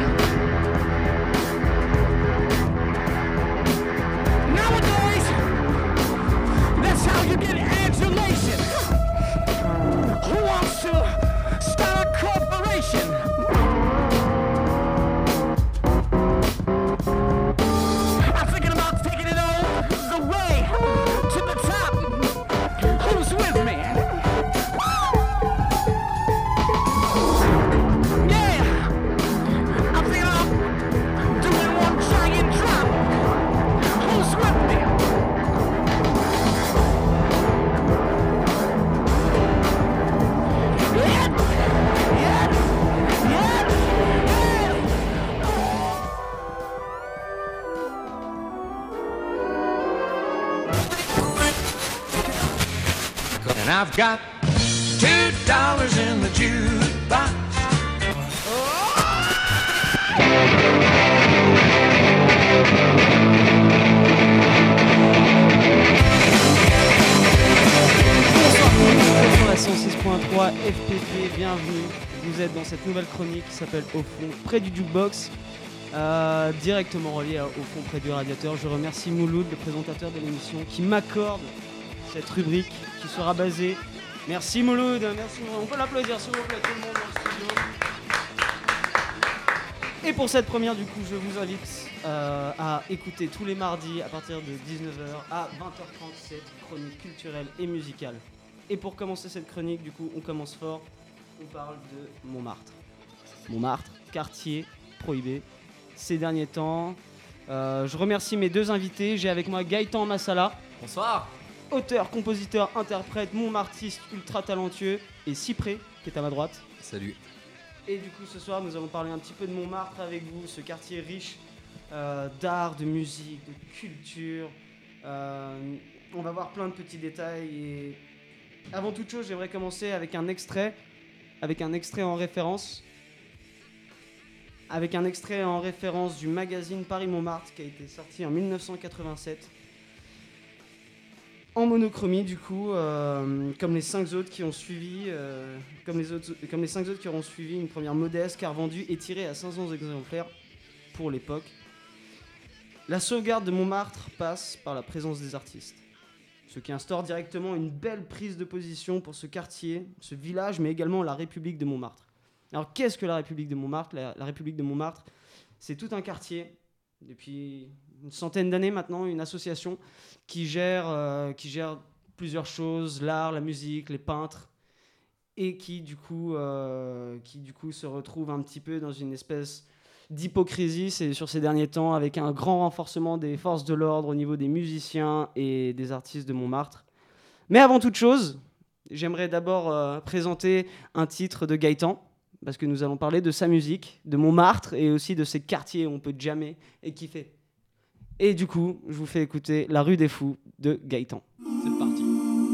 S7: Nowadays, that's how you get adulation. Who wants to start a corporation? I'm thinking about taking it all the way to the top. Who's with me? Yeah, I'm thinking about doing one giant drop. Who's with me? Yeah, yeah, yeah, yeah.
S1: And I've got two dollars in the jukebox.
S8: Sur la cent six point trois F P P, bienvenue. Vous êtes dans cette nouvelle chronique qui s'appelle Au fond, près du jukebox, euh, directement relié à Au fond, près du radiateur. Je remercie Mouloud, le présentateur de l'émission, qui m'accorde cette rubrique qui sera basée. Merci Mouloud, merci. On peut l'applaudir s'il vous plaît, tout le monde dans le studio. Et pour cette première, du coup, je vous invite euh, à écouter tous les mardis à partir de dix-neuf heures à vingt heures trente cette chronique culturelle et musicale. Et pour commencer cette chronique, du coup, on commence fort. On parle de Montmartre. Montmartre, quartier prohibé. Ces derniers temps, euh, je remercie mes deux invités. J'ai avec moi Gaëtan Massala.
S3: Bonsoir.
S8: Auteur, compositeur, interprète, montmartiste ultra talentueux. Et Cyprès, qui est à ma droite.
S9: Salut.
S8: Et du coup, ce soir, nous allons parler un petit peu de Montmartre avec vous, ce quartier riche euh, d'art, de musique, de culture. Euh, on va voir plein de petits détails. Et avant toute chose, j'aimerais commencer avec un extrait, avec un extrait en référence, avec un extrait en référence du magazine Paris-Montmartre qui a été sorti en dix-neuf cent quatre-vingt-sept. En monochromie, du coup, euh, comme les cinq autres qui ont suivi, euh, comme les autres, comme les cinq autres qui auront suivi, une première modeste car vendue et tirée à cinq cents exemplaires pour l'époque. La sauvegarde de Montmartre passe par la présence des artistes, ce qui instaure directement une belle prise de position pour ce quartier, ce village, mais également la République de Montmartre. Alors, qu'est-ce que la République de Montmartre ? La, la République de Montmartre, c'est tout un quartier depuis une centaine d'années maintenant, une association qui gère, euh, qui gère plusieurs choses, l'art, la musique, les peintres, et qui du coup, euh, qui du coup se retrouve un petit peu dans une espèce d'hypocrisie c'est sur ces derniers temps, avec un grand renforcement des forces de l'ordre au niveau des musiciens et des artistes de Montmartre. Mais avant toute chose, j'aimerais d'abord euh, présenter un titre de Gaëtan, parce que nous allons parler de sa musique, de Montmartre, et aussi de ces quartiers où on peut jammer et kiffer. Et du coup, je vous fais écouter La Rue des Fous de Gaëtan. C'est parti.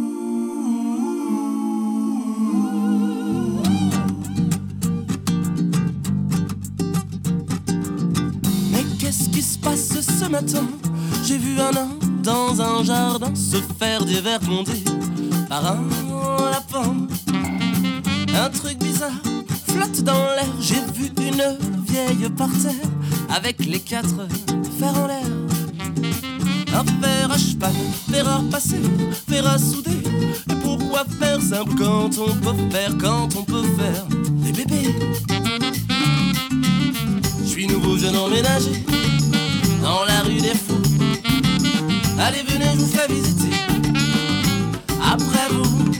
S10: Mais qu'est-ce qui se passe ce matin ? J'ai vu un nain dans un jardin se faire dévergonder par un lapin. Un truc bizarre flotte dans l'air. J'ai vu une vieille par terre avec les quatre fers en l'air. Un fer à cheval, fer à repasser, fer à souder. Et pourquoi faire simple quand on peut faire, quand on peut faire des bébés? Je suis nouveau jeune emménagé dans la rue des Fous. Allez venez, je vous fais visiter. Après vous,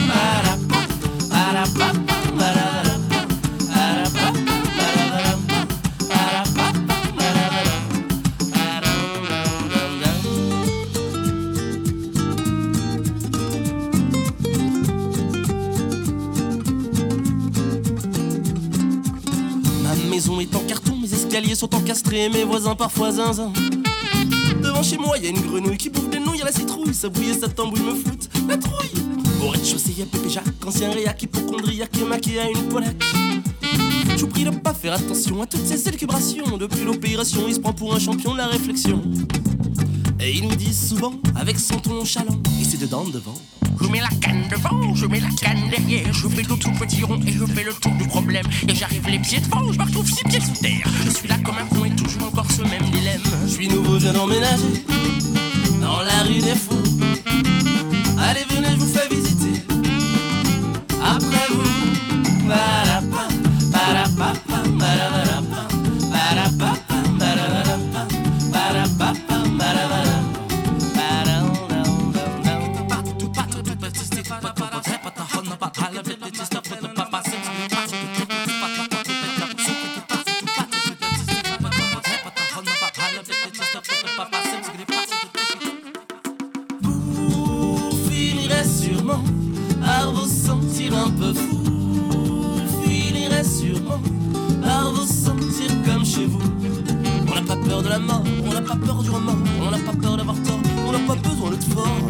S10: est en carton, mes escaliers sont encastrés, mes voisins parfois zinzin. Devant chez moi, y'a une grenouille qui bouffe des nouilles à la citrouille. Ça bouille et ça tambouille me fout la trouille. Au rez-de-chaussée, y'a Pépé Jacques, ancien réac, hypochondriaque et maqué à une polaque. Je vous prie de pas faire attention à toutes ces élucubrations. Depuis l'opération, il se prend pour un champion de la réflexion. Et il nous dit souvent, avec son ton nonchalant, et c'est dedans devant, Je mets la canne devant, je mets la canne derrière. Je fais le tout petit rond et je fais le tour du problème. Et j'arrive les pieds devant, je me retrouve six pieds sous terre. Je suis là comme un con et toujours encore ce même dilemme. Je suis nouveau, je viens d'emménager dans la rue des fous. Allez venez, je vous fais visiter. Après vous, barapa, barapa, barapa, barapa, barapa, barapa, barapa. Vous finirez sûrement par vous sentir un peu fou. Vous finirez sûrement par vous sentir comme chez vous. On n'a pas peur de la mort, on n'a pas peur du remords, on n'a pas peur d'avoir tort, on n'a pas besoin d'être fort.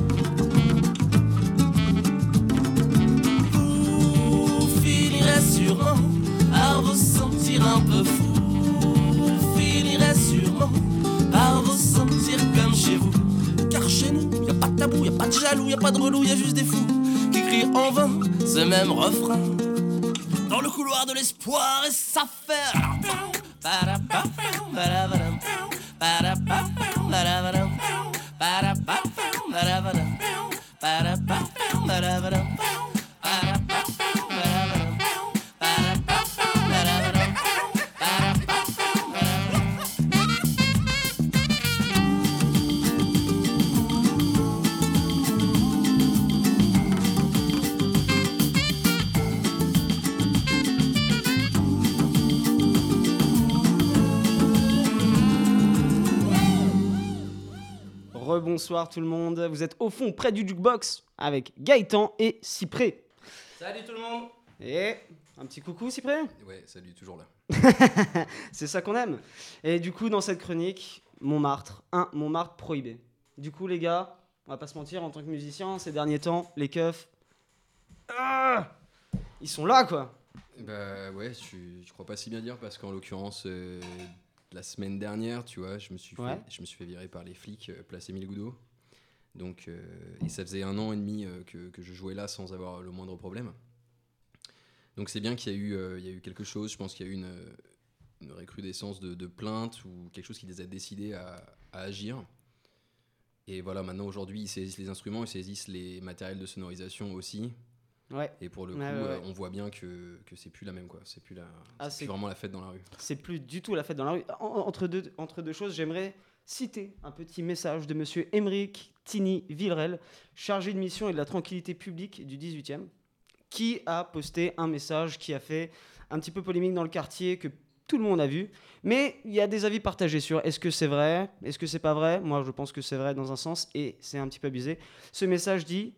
S10: Vous finirez sûrement par vous sentir un peu fou. Vous finirez sûrement par vous sentir comme chez vous. Car chez nous, y'a pas de tabou, y'a pas de jaloux, y'a pas de relou, y'a juste des fous qui crient en vain ce même refrain dans le couloir de l'espoir et ça fait.
S8: Rebonsoir tout le monde, vous êtes au fond près du jukebox avec Gaëtan et Cyprès.
S9: Salut tout le monde.
S8: Et un petit coucou Cyprès.
S9: Ouais, salut, toujours là.
S8: C'est ça qu'on aime. Et du coup dans cette chronique, Montmartre, un Montmartre prohibé. Du coup les gars, on va pas se mentir, en tant que musicien, ces derniers temps, les keufs, ah, ils sont là quoi.
S9: Bah ouais, je, je crois pas si bien dire parce qu'en l'occurrence, euh, la semaine dernière, tu vois, je me suis fait,
S8: Ouais.
S9: je me suis fait virer par les flics, euh, place Émile Goudot. Donc, euh, et ça faisait un an et demi euh, que, que je jouais là sans avoir le moindre problème. Donc c'est bien qu'il y a eu, euh, il y a eu quelque chose. Je pense qu'il y a eu une, une recrudescence de, de plaintes ou quelque chose qui les a décidés à, à agir. Et voilà, maintenant aujourd'hui, ils saisissent les instruments, ils saisissent les matériels de sonorisation aussi.
S8: Ouais.
S9: Et pour le
S8: Ouais,
S9: coup,
S8: ouais, ouais.
S9: euh, on voit bien que, que c'est plus la même, quoi. C'est plus, la,
S8: Ah,
S9: c'est
S8: c'est-
S9: plus vraiment la fête dans la rue.
S8: C'est plus du tout la fête dans la rue. En- entre, deux, entre deux choses, j'aimerais citer un petit message de monsieur Émeric Tini Villerel, chargé de mission et de la tranquillité publique du dix-huitième, qui a posté un message qui a fait un petit peu polémique dans le quartier, que tout le monde a vu. Mais il y a des avis partagés sur est-ce que c'est vrai, est-ce que c'est pas vrai. Moi, je pense que c'est vrai dans un sens et c'est un petit peu abusé. Ce message dit: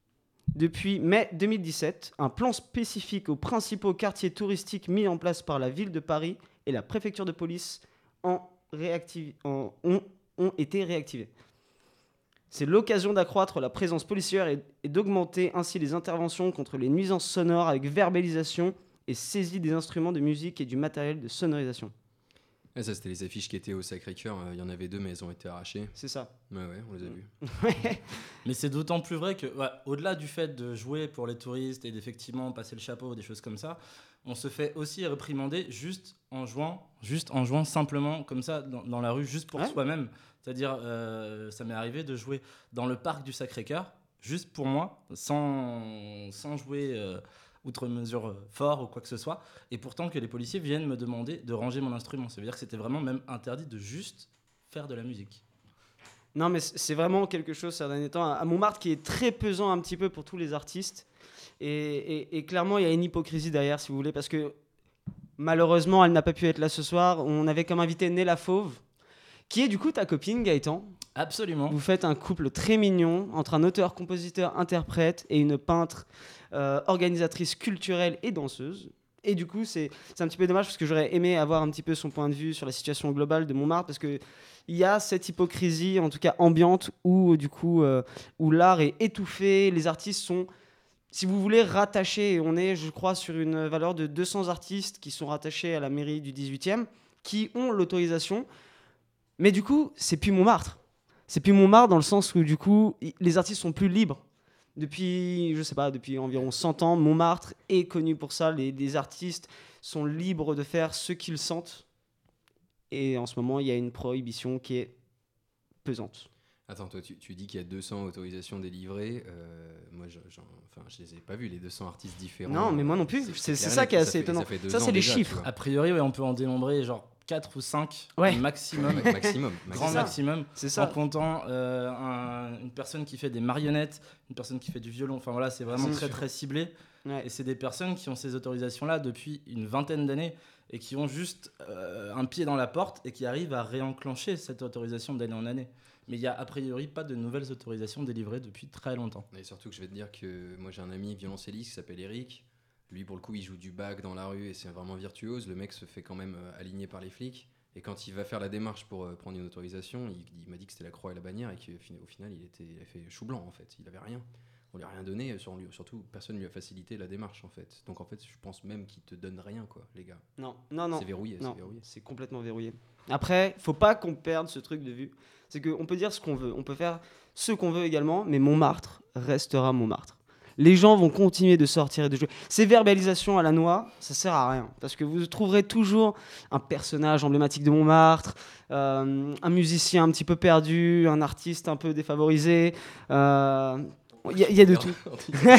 S8: depuis mai deux mille dix-sept, un plan spécifique aux principaux quartiers touristiques mis en place par la ville de Paris et la préfecture de police en réactivi- en- ont, ont été réactivés. C'est l'occasion d'accroître la présence policière et, et d'augmenter ainsi les interventions contre les nuisances sonores avec verbalisation et saisie des instruments de musique et du matériel de sonorisation.
S9: Ouais, ça, c'était les affiches qui étaient au Sacré-Cœur. Il y en avait deux, mais elles ont été arrachées.
S8: C'est ça.
S9: Ouais, ouais, on les a vues.
S11: Mais c'est d'autant plus vrai que, ouais, au-delà du fait de jouer pour les touristes et d'effectivement passer le chapeau, des choses comme ça, on se fait aussi réprimander juste en jouant, juste en jouant simplement comme ça dans, dans la rue, juste pour
S8: Ouais.
S11: soi-même. C'est-à-dire, euh, ça m'est arrivé de jouer dans le parc du Sacré-Cœur, juste pour moi, sans, sans jouer euh, outre mesure euh, fort ou quoi que ce soit. Et pourtant que les policiers viennent me demander de ranger mon instrument. Ça veut dire que c'était vraiment même interdit de juste faire de la musique.
S8: Non, mais c- c'est vraiment quelque chose ces derniers temps à Montmartre qui est très pesant un petit peu pour tous les artistes. Et, et- et clairement, il y a une hypocrisie derrière, si vous voulez, parce que malheureusement, elle n'a pas pu être là ce soir. On avait comme invité Néla Fauve, qui est du coup ta copine, Gaëtan.
S11: Absolument.
S8: Vous faites un couple très mignon entre un auteur, compositeur, interprète et une peintre, euh, organisatrice culturelle et danseuse. Et du coup, c'est c'est un petit peu dommage parce que j'aurais aimé avoir un petit peu son point de vue sur la situation globale de Montmartre parce que il y a cette hypocrisie, en tout cas ambiante, où du coup, euh, où l'art est étouffé, les artistes sont, si vous voulez, rattachés. Et on est, je crois, sur une valeur de deux cents artistes qui sont rattachés à la mairie du dix-huitième, qui ont l'autorisation. Mais du coup, c'est plus Montmartre. C'est plus Montmartre dans le sens où, du coup, i- les artistes sont plus libres Depuis, je sais pas, depuis environ cent ans, Montmartre est connu pour ça. Les, les artistes sont libres de faire ce qu'ils sentent. Et en ce moment, il y a une prohibition qui est pesante.
S9: Attends, toi, tu, tu dis qu'il y a deux cents autorisations délivrées. Euh, moi, je, j'en, enfin, je les ai pas vues, les deux cents artistes différents.
S8: Non, mais moi non plus. C'est, c'est, c'est ça qui est assez étonnant. Ça, ça c'est les chiffres.
S11: A priori, ouais, on peut en dénombrer genre quatre ou cinq
S8: ouais.
S11: maximum.
S9: maximum.
S11: Grand
S9: c'est
S11: maximum.
S8: C'est ça.
S11: En comptant euh, un, une personne qui fait des marionnettes, une personne qui fait du violon. Enfin voilà, c'est vraiment c'est très sûr. très ciblé. Ouais. Et c'est des personnes qui ont ces autorisations-là depuis une vingtaine d'années et qui ont juste euh, un pied dans la porte et qui arrivent à réenclencher cette autorisation d'année en année. Mais il n'y a a priori pas de nouvelles autorisations délivrées depuis très longtemps.
S9: Et surtout que je vais te dire que moi j'ai un ami violoncelliste qui s'appelle Eric. Lui pour le coup il joue du bac dans la rue et c'est vraiment virtuose. Le mec se fait quand même euh, aligner par les flics. Et quand il va faire la démarche pour euh, prendre une autorisation, il, il m'a dit que c'était la croix et la bannière et qu'au final il, était, il a fait chou blanc en fait. Il avait rien. On lui a rien donné, sur lui, surtout personne lui a facilité la démarche en fait. Donc en fait je pense même qu'il te donne rien quoi les gars.
S8: Non, non, non.
S9: C'est verrouillé,
S8: non,
S9: c'est verrouillé.
S8: C'est complètement verrouillé. Après, faut pas qu'on perde ce truc de vue. C'est qu'on peut dire ce qu'on veut, on peut faire ce qu'on veut également, mais Montmartre restera Montmartre. Les gens vont continuer de sortir et de jouer. Ces verbalisations à la noix, ça sert à rien. Parce que vous trouverez toujours un personnage emblématique de Montmartre, euh, un musicien un petit peu perdu, un artiste un peu défavorisé. Euh, Il y, y a de tout. Non,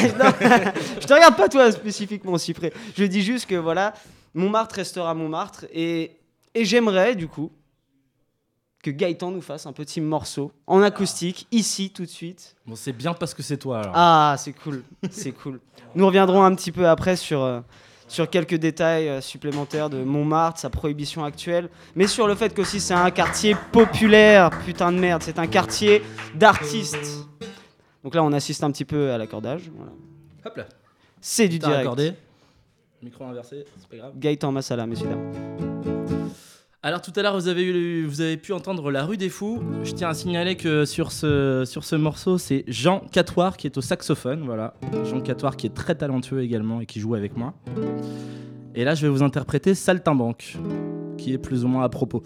S8: je te regarde pas toi spécifiquement, Cyprès. Je dis juste que voilà, Montmartre restera Montmartre et, et j'aimerais du coup que Gaëtan nous fasse un petit morceau en acoustique ici tout de suite.
S11: Bon, c'est bien parce que c'est toi alors.
S8: Ah, c'est cool, c'est cool. Nous reviendrons un petit peu après sur euh, sur quelques détails euh, supplémentaires de Montmartre, sa prohibition actuelle, mais sur le fait qu'aussi c'est un quartier populaire, putain de merde, c'est un quartier d'artistes. Donc là, on assiste un petit peu à l'accordage. Voilà.
S11: Hop là.
S8: C'est du direct.
S11: Accordé. Micro inversé, c'est pas grave.
S8: Gaëtan Massala, messieurs dames.
S11: Alors tout à l'heure, vous avez, eu, vous avez pu entendre La Rue des Fous. Je tiens à signaler que sur ce, sur ce morceau, c'est Jean Catoir qui est au saxophone. Voilà. Jean Catoir qui est très talentueux également et qui joue avec moi. Et là, je vais vous interpréter Saltimbanque, qui est plus ou moins à propos.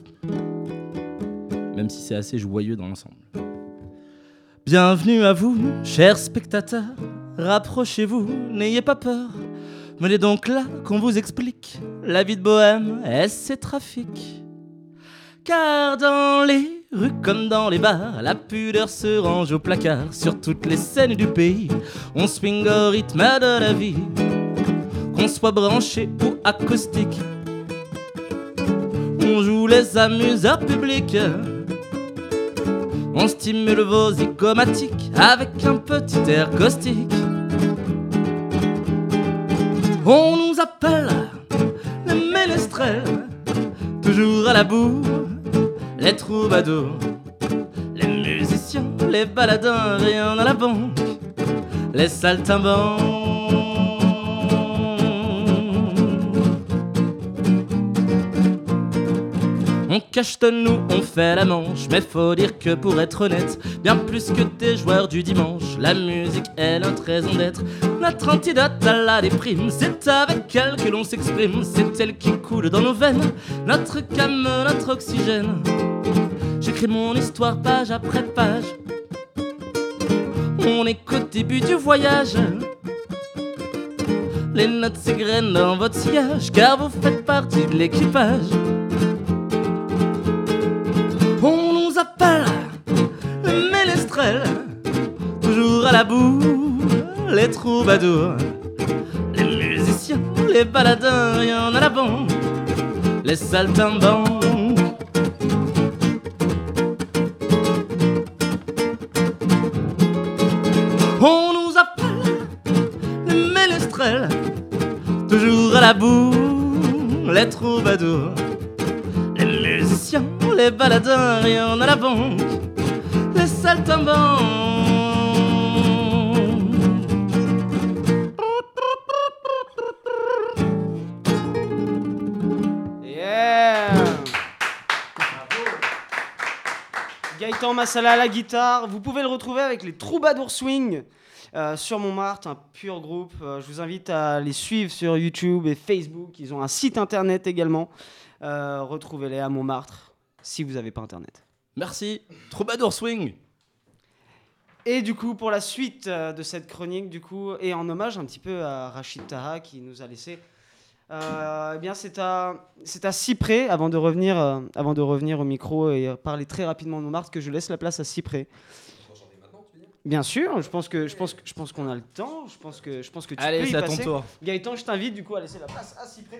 S11: Même si c'est assez joyeux dans l'ensemble. Bienvenue à vous, chers spectateurs, rapprochez-vous, n'ayez pas peur. Venez donc là qu'on vous explique la vie de bohème et ses trafics. Car dans les rues comme dans les bars, la pudeur se range au placard. Sur toutes les scènes du pays, on swing au rythme de la vie. Qu'on soit branché ou acoustique, on joue les amuseurs publics. On stimule vos zygomatiques avec un petit air caustique. On nous appelle les ménestrels, toujours à la boue, les troubadours, les musiciens, les baladins, rien à la banque, les saltimbanques. On cache de nous, on fait la manche, mais faut dire que pour être honnête, bien plus que des joueurs du dimanche, la musique est notre raison d'être. Notre antidote à la déprime, c'est avec elle que l'on s'exprime, c'est elle qui coule dans nos veines, notre calme, notre oxygène. J'écris mon histoire page après page, on est qu'au début du voyage. Les notes s'égrènent dans votre sillage, car vous faites partie de l'équipage. On nous appelle les ménestrels, toujours à la boue, les troubadours, les musiciens, les baladins, rien à la banque, les saltimbanques. On nous appelle les ménestrels, toujours à la boue, les troubadours, les musiciens, les baladins, rien à la banque, les saltimbanques.
S8: Yeah. Gaëtan Massala à la guitare. Vous pouvez le retrouver avec les Troubadours Swing euh, sur Montmartre, un pur groupe. Euh, je vous invite à les suivre sur YouTube et Facebook. Ils ont un site internet également. Euh, retrouvez-les à Montmartre si vous n'avez pas internet.
S11: Merci, Troubadour Swing.
S8: Et du coup, pour la suite euh, de cette chronique, du coup, et en hommage un petit peu à Rachid Taha qui nous a laissé, euh, eh bien c'est à, c'est à Cyprès, avant de, revenir, euh, avant de revenir au micro et euh, parler très rapidement de Montmartre, que je laisse la place à Cyprès. Bien sûr, je pense que je pense que je pense qu'on a le temps. Je pense que je pense que tu
S11: Allez,
S8: peux y
S11: c'est à ton
S8: passer.
S11: tour.
S8: Gaëtan, je t'invite du coup à laisser la place à Cyprès.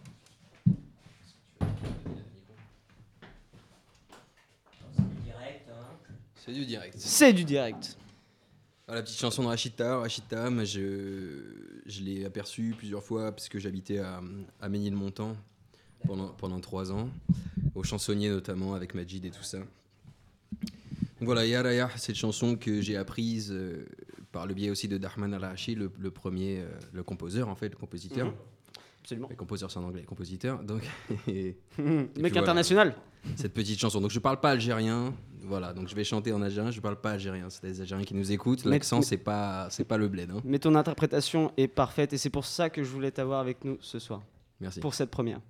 S9: C'est du direct.
S8: C'est du direct.
S9: Ah, la petite chanson de Rachid Taha, Rachid Taha, moi, je, je l'ai aperçue plusieurs fois parce que j'habitais à, à Ménilmontant pendant, pendant trois ans, au Chansonnier notamment, avec Majid et tout ça. Donc voilà, Ya Rayah, cette chanson que j'ai apprise euh, par le biais aussi de Dahman Al-Hashi, le, le premier, euh, le compositeur en fait, le compositeur.
S8: Mmh. Absolument.
S9: Le compositeur, c'est en anglais, compositeur. Donc, et,
S8: Mmh.
S9: et
S8: Mec
S9: puis voilà,
S8: international.
S9: cette petite chanson. Donc je parle pas algérien, voilà. Donc je vais chanter en algérien. Je parle pas algérien. C'est des Algériens qui nous écoutent.
S8: Mais-
S9: L'accent,
S8: mais-
S9: c'est pas, c'est pas le bled. Hein.
S8: Mais ton interprétation est parfaite et c'est pour ça que je voulais t'avoir avec nous ce soir.
S9: Merci.
S8: Pour cette première.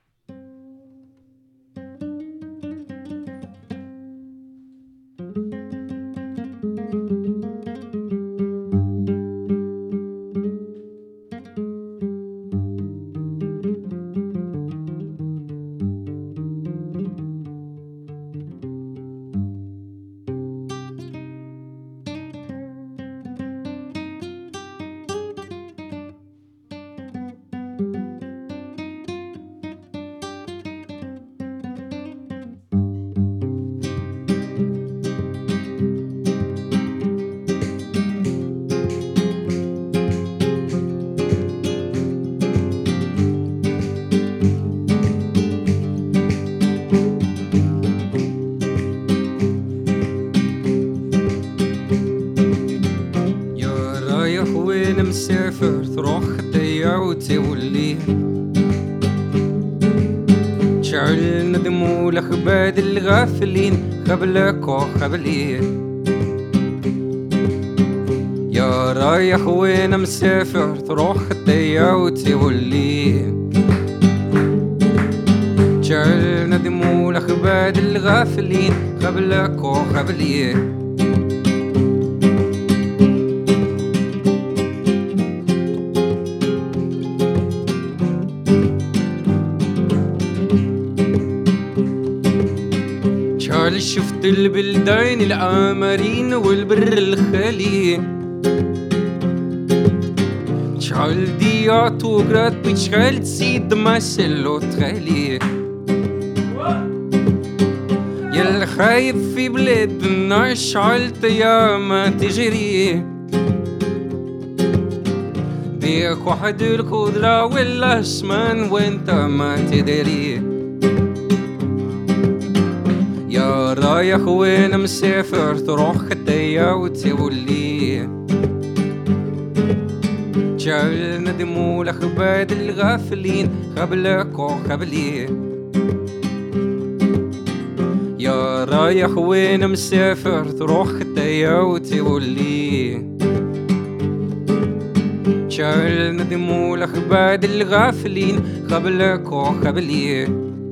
S12: يا رايح وين مسافر تروح خطية وتولي تشعل ندم والأخباد الغافلين قبلك وقبلي يا رايح وين مسافر تروح خطية وتولي تشعل ندم والأخباد الغافلين قبلك وقبلي شحال شفت البلدان العامرين والبر الخالي شحال ديات وقرات بيت شحال تسيد ما سلو تخالي يا الخايف في بلادنا شحال ما تجري بيك واحد القدرة ولا اسمان وانت ما تدري يا رايح وين مسافر تروح خطية وتولي جعل ندم والأخباد الغافلين قبلك وقبلي يا رايح وين مسافر تروح خطية وتولي جعل ندم والأخباد الغافلين قبلك وقبلي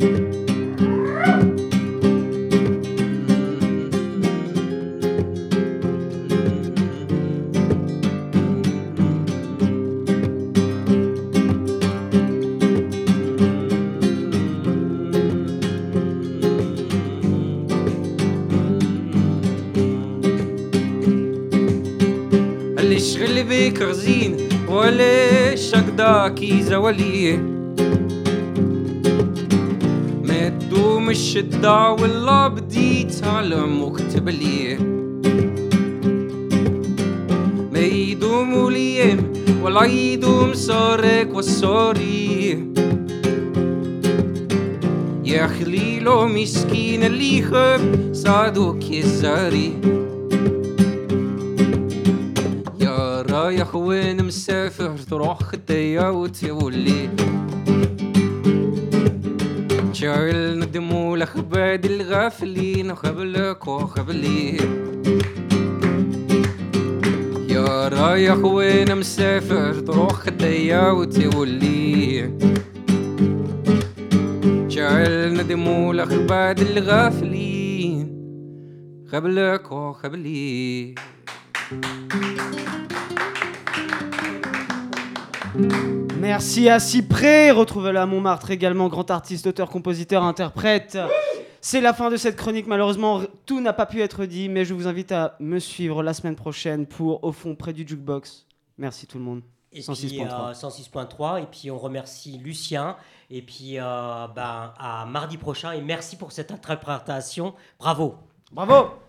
S12: اللي شغل بيك غزين وليش أقداكي زوليه ما تدوم الشدة والله بدي تعلم وكتب ليه ما يدوم الايام ولا يدوم صارك والصاري يا خليلو مسكين اللي يخب صادوك يزاري يا رايح وين مسافر تروح خطية وتولي شعل ندم والأخباد الغافلين قبلك وقبلي يا رايح وين مسافر تروح خطية وتولي شعل ندم والأخباد الغافلين قبلك وقبلي
S8: Merci à Cyprès, retrouvez-le à Montmartre également, grand artiste, auteur, compositeur, interprète. C'est la fin de cette chronique, malheureusement tout n'a pas pu être dit, mais je vous invite à me suivre la semaine prochaine pour Au fond près du jukebox. Merci tout le monde.
S2: Et
S8: cent six
S2: puis
S8: point trois.
S2: euh, cent six point trois, et puis on remercie Lucien, et puis euh, ben, à mardi prochain, et merci pour cette interprétation, bravo.
S8: Bravo.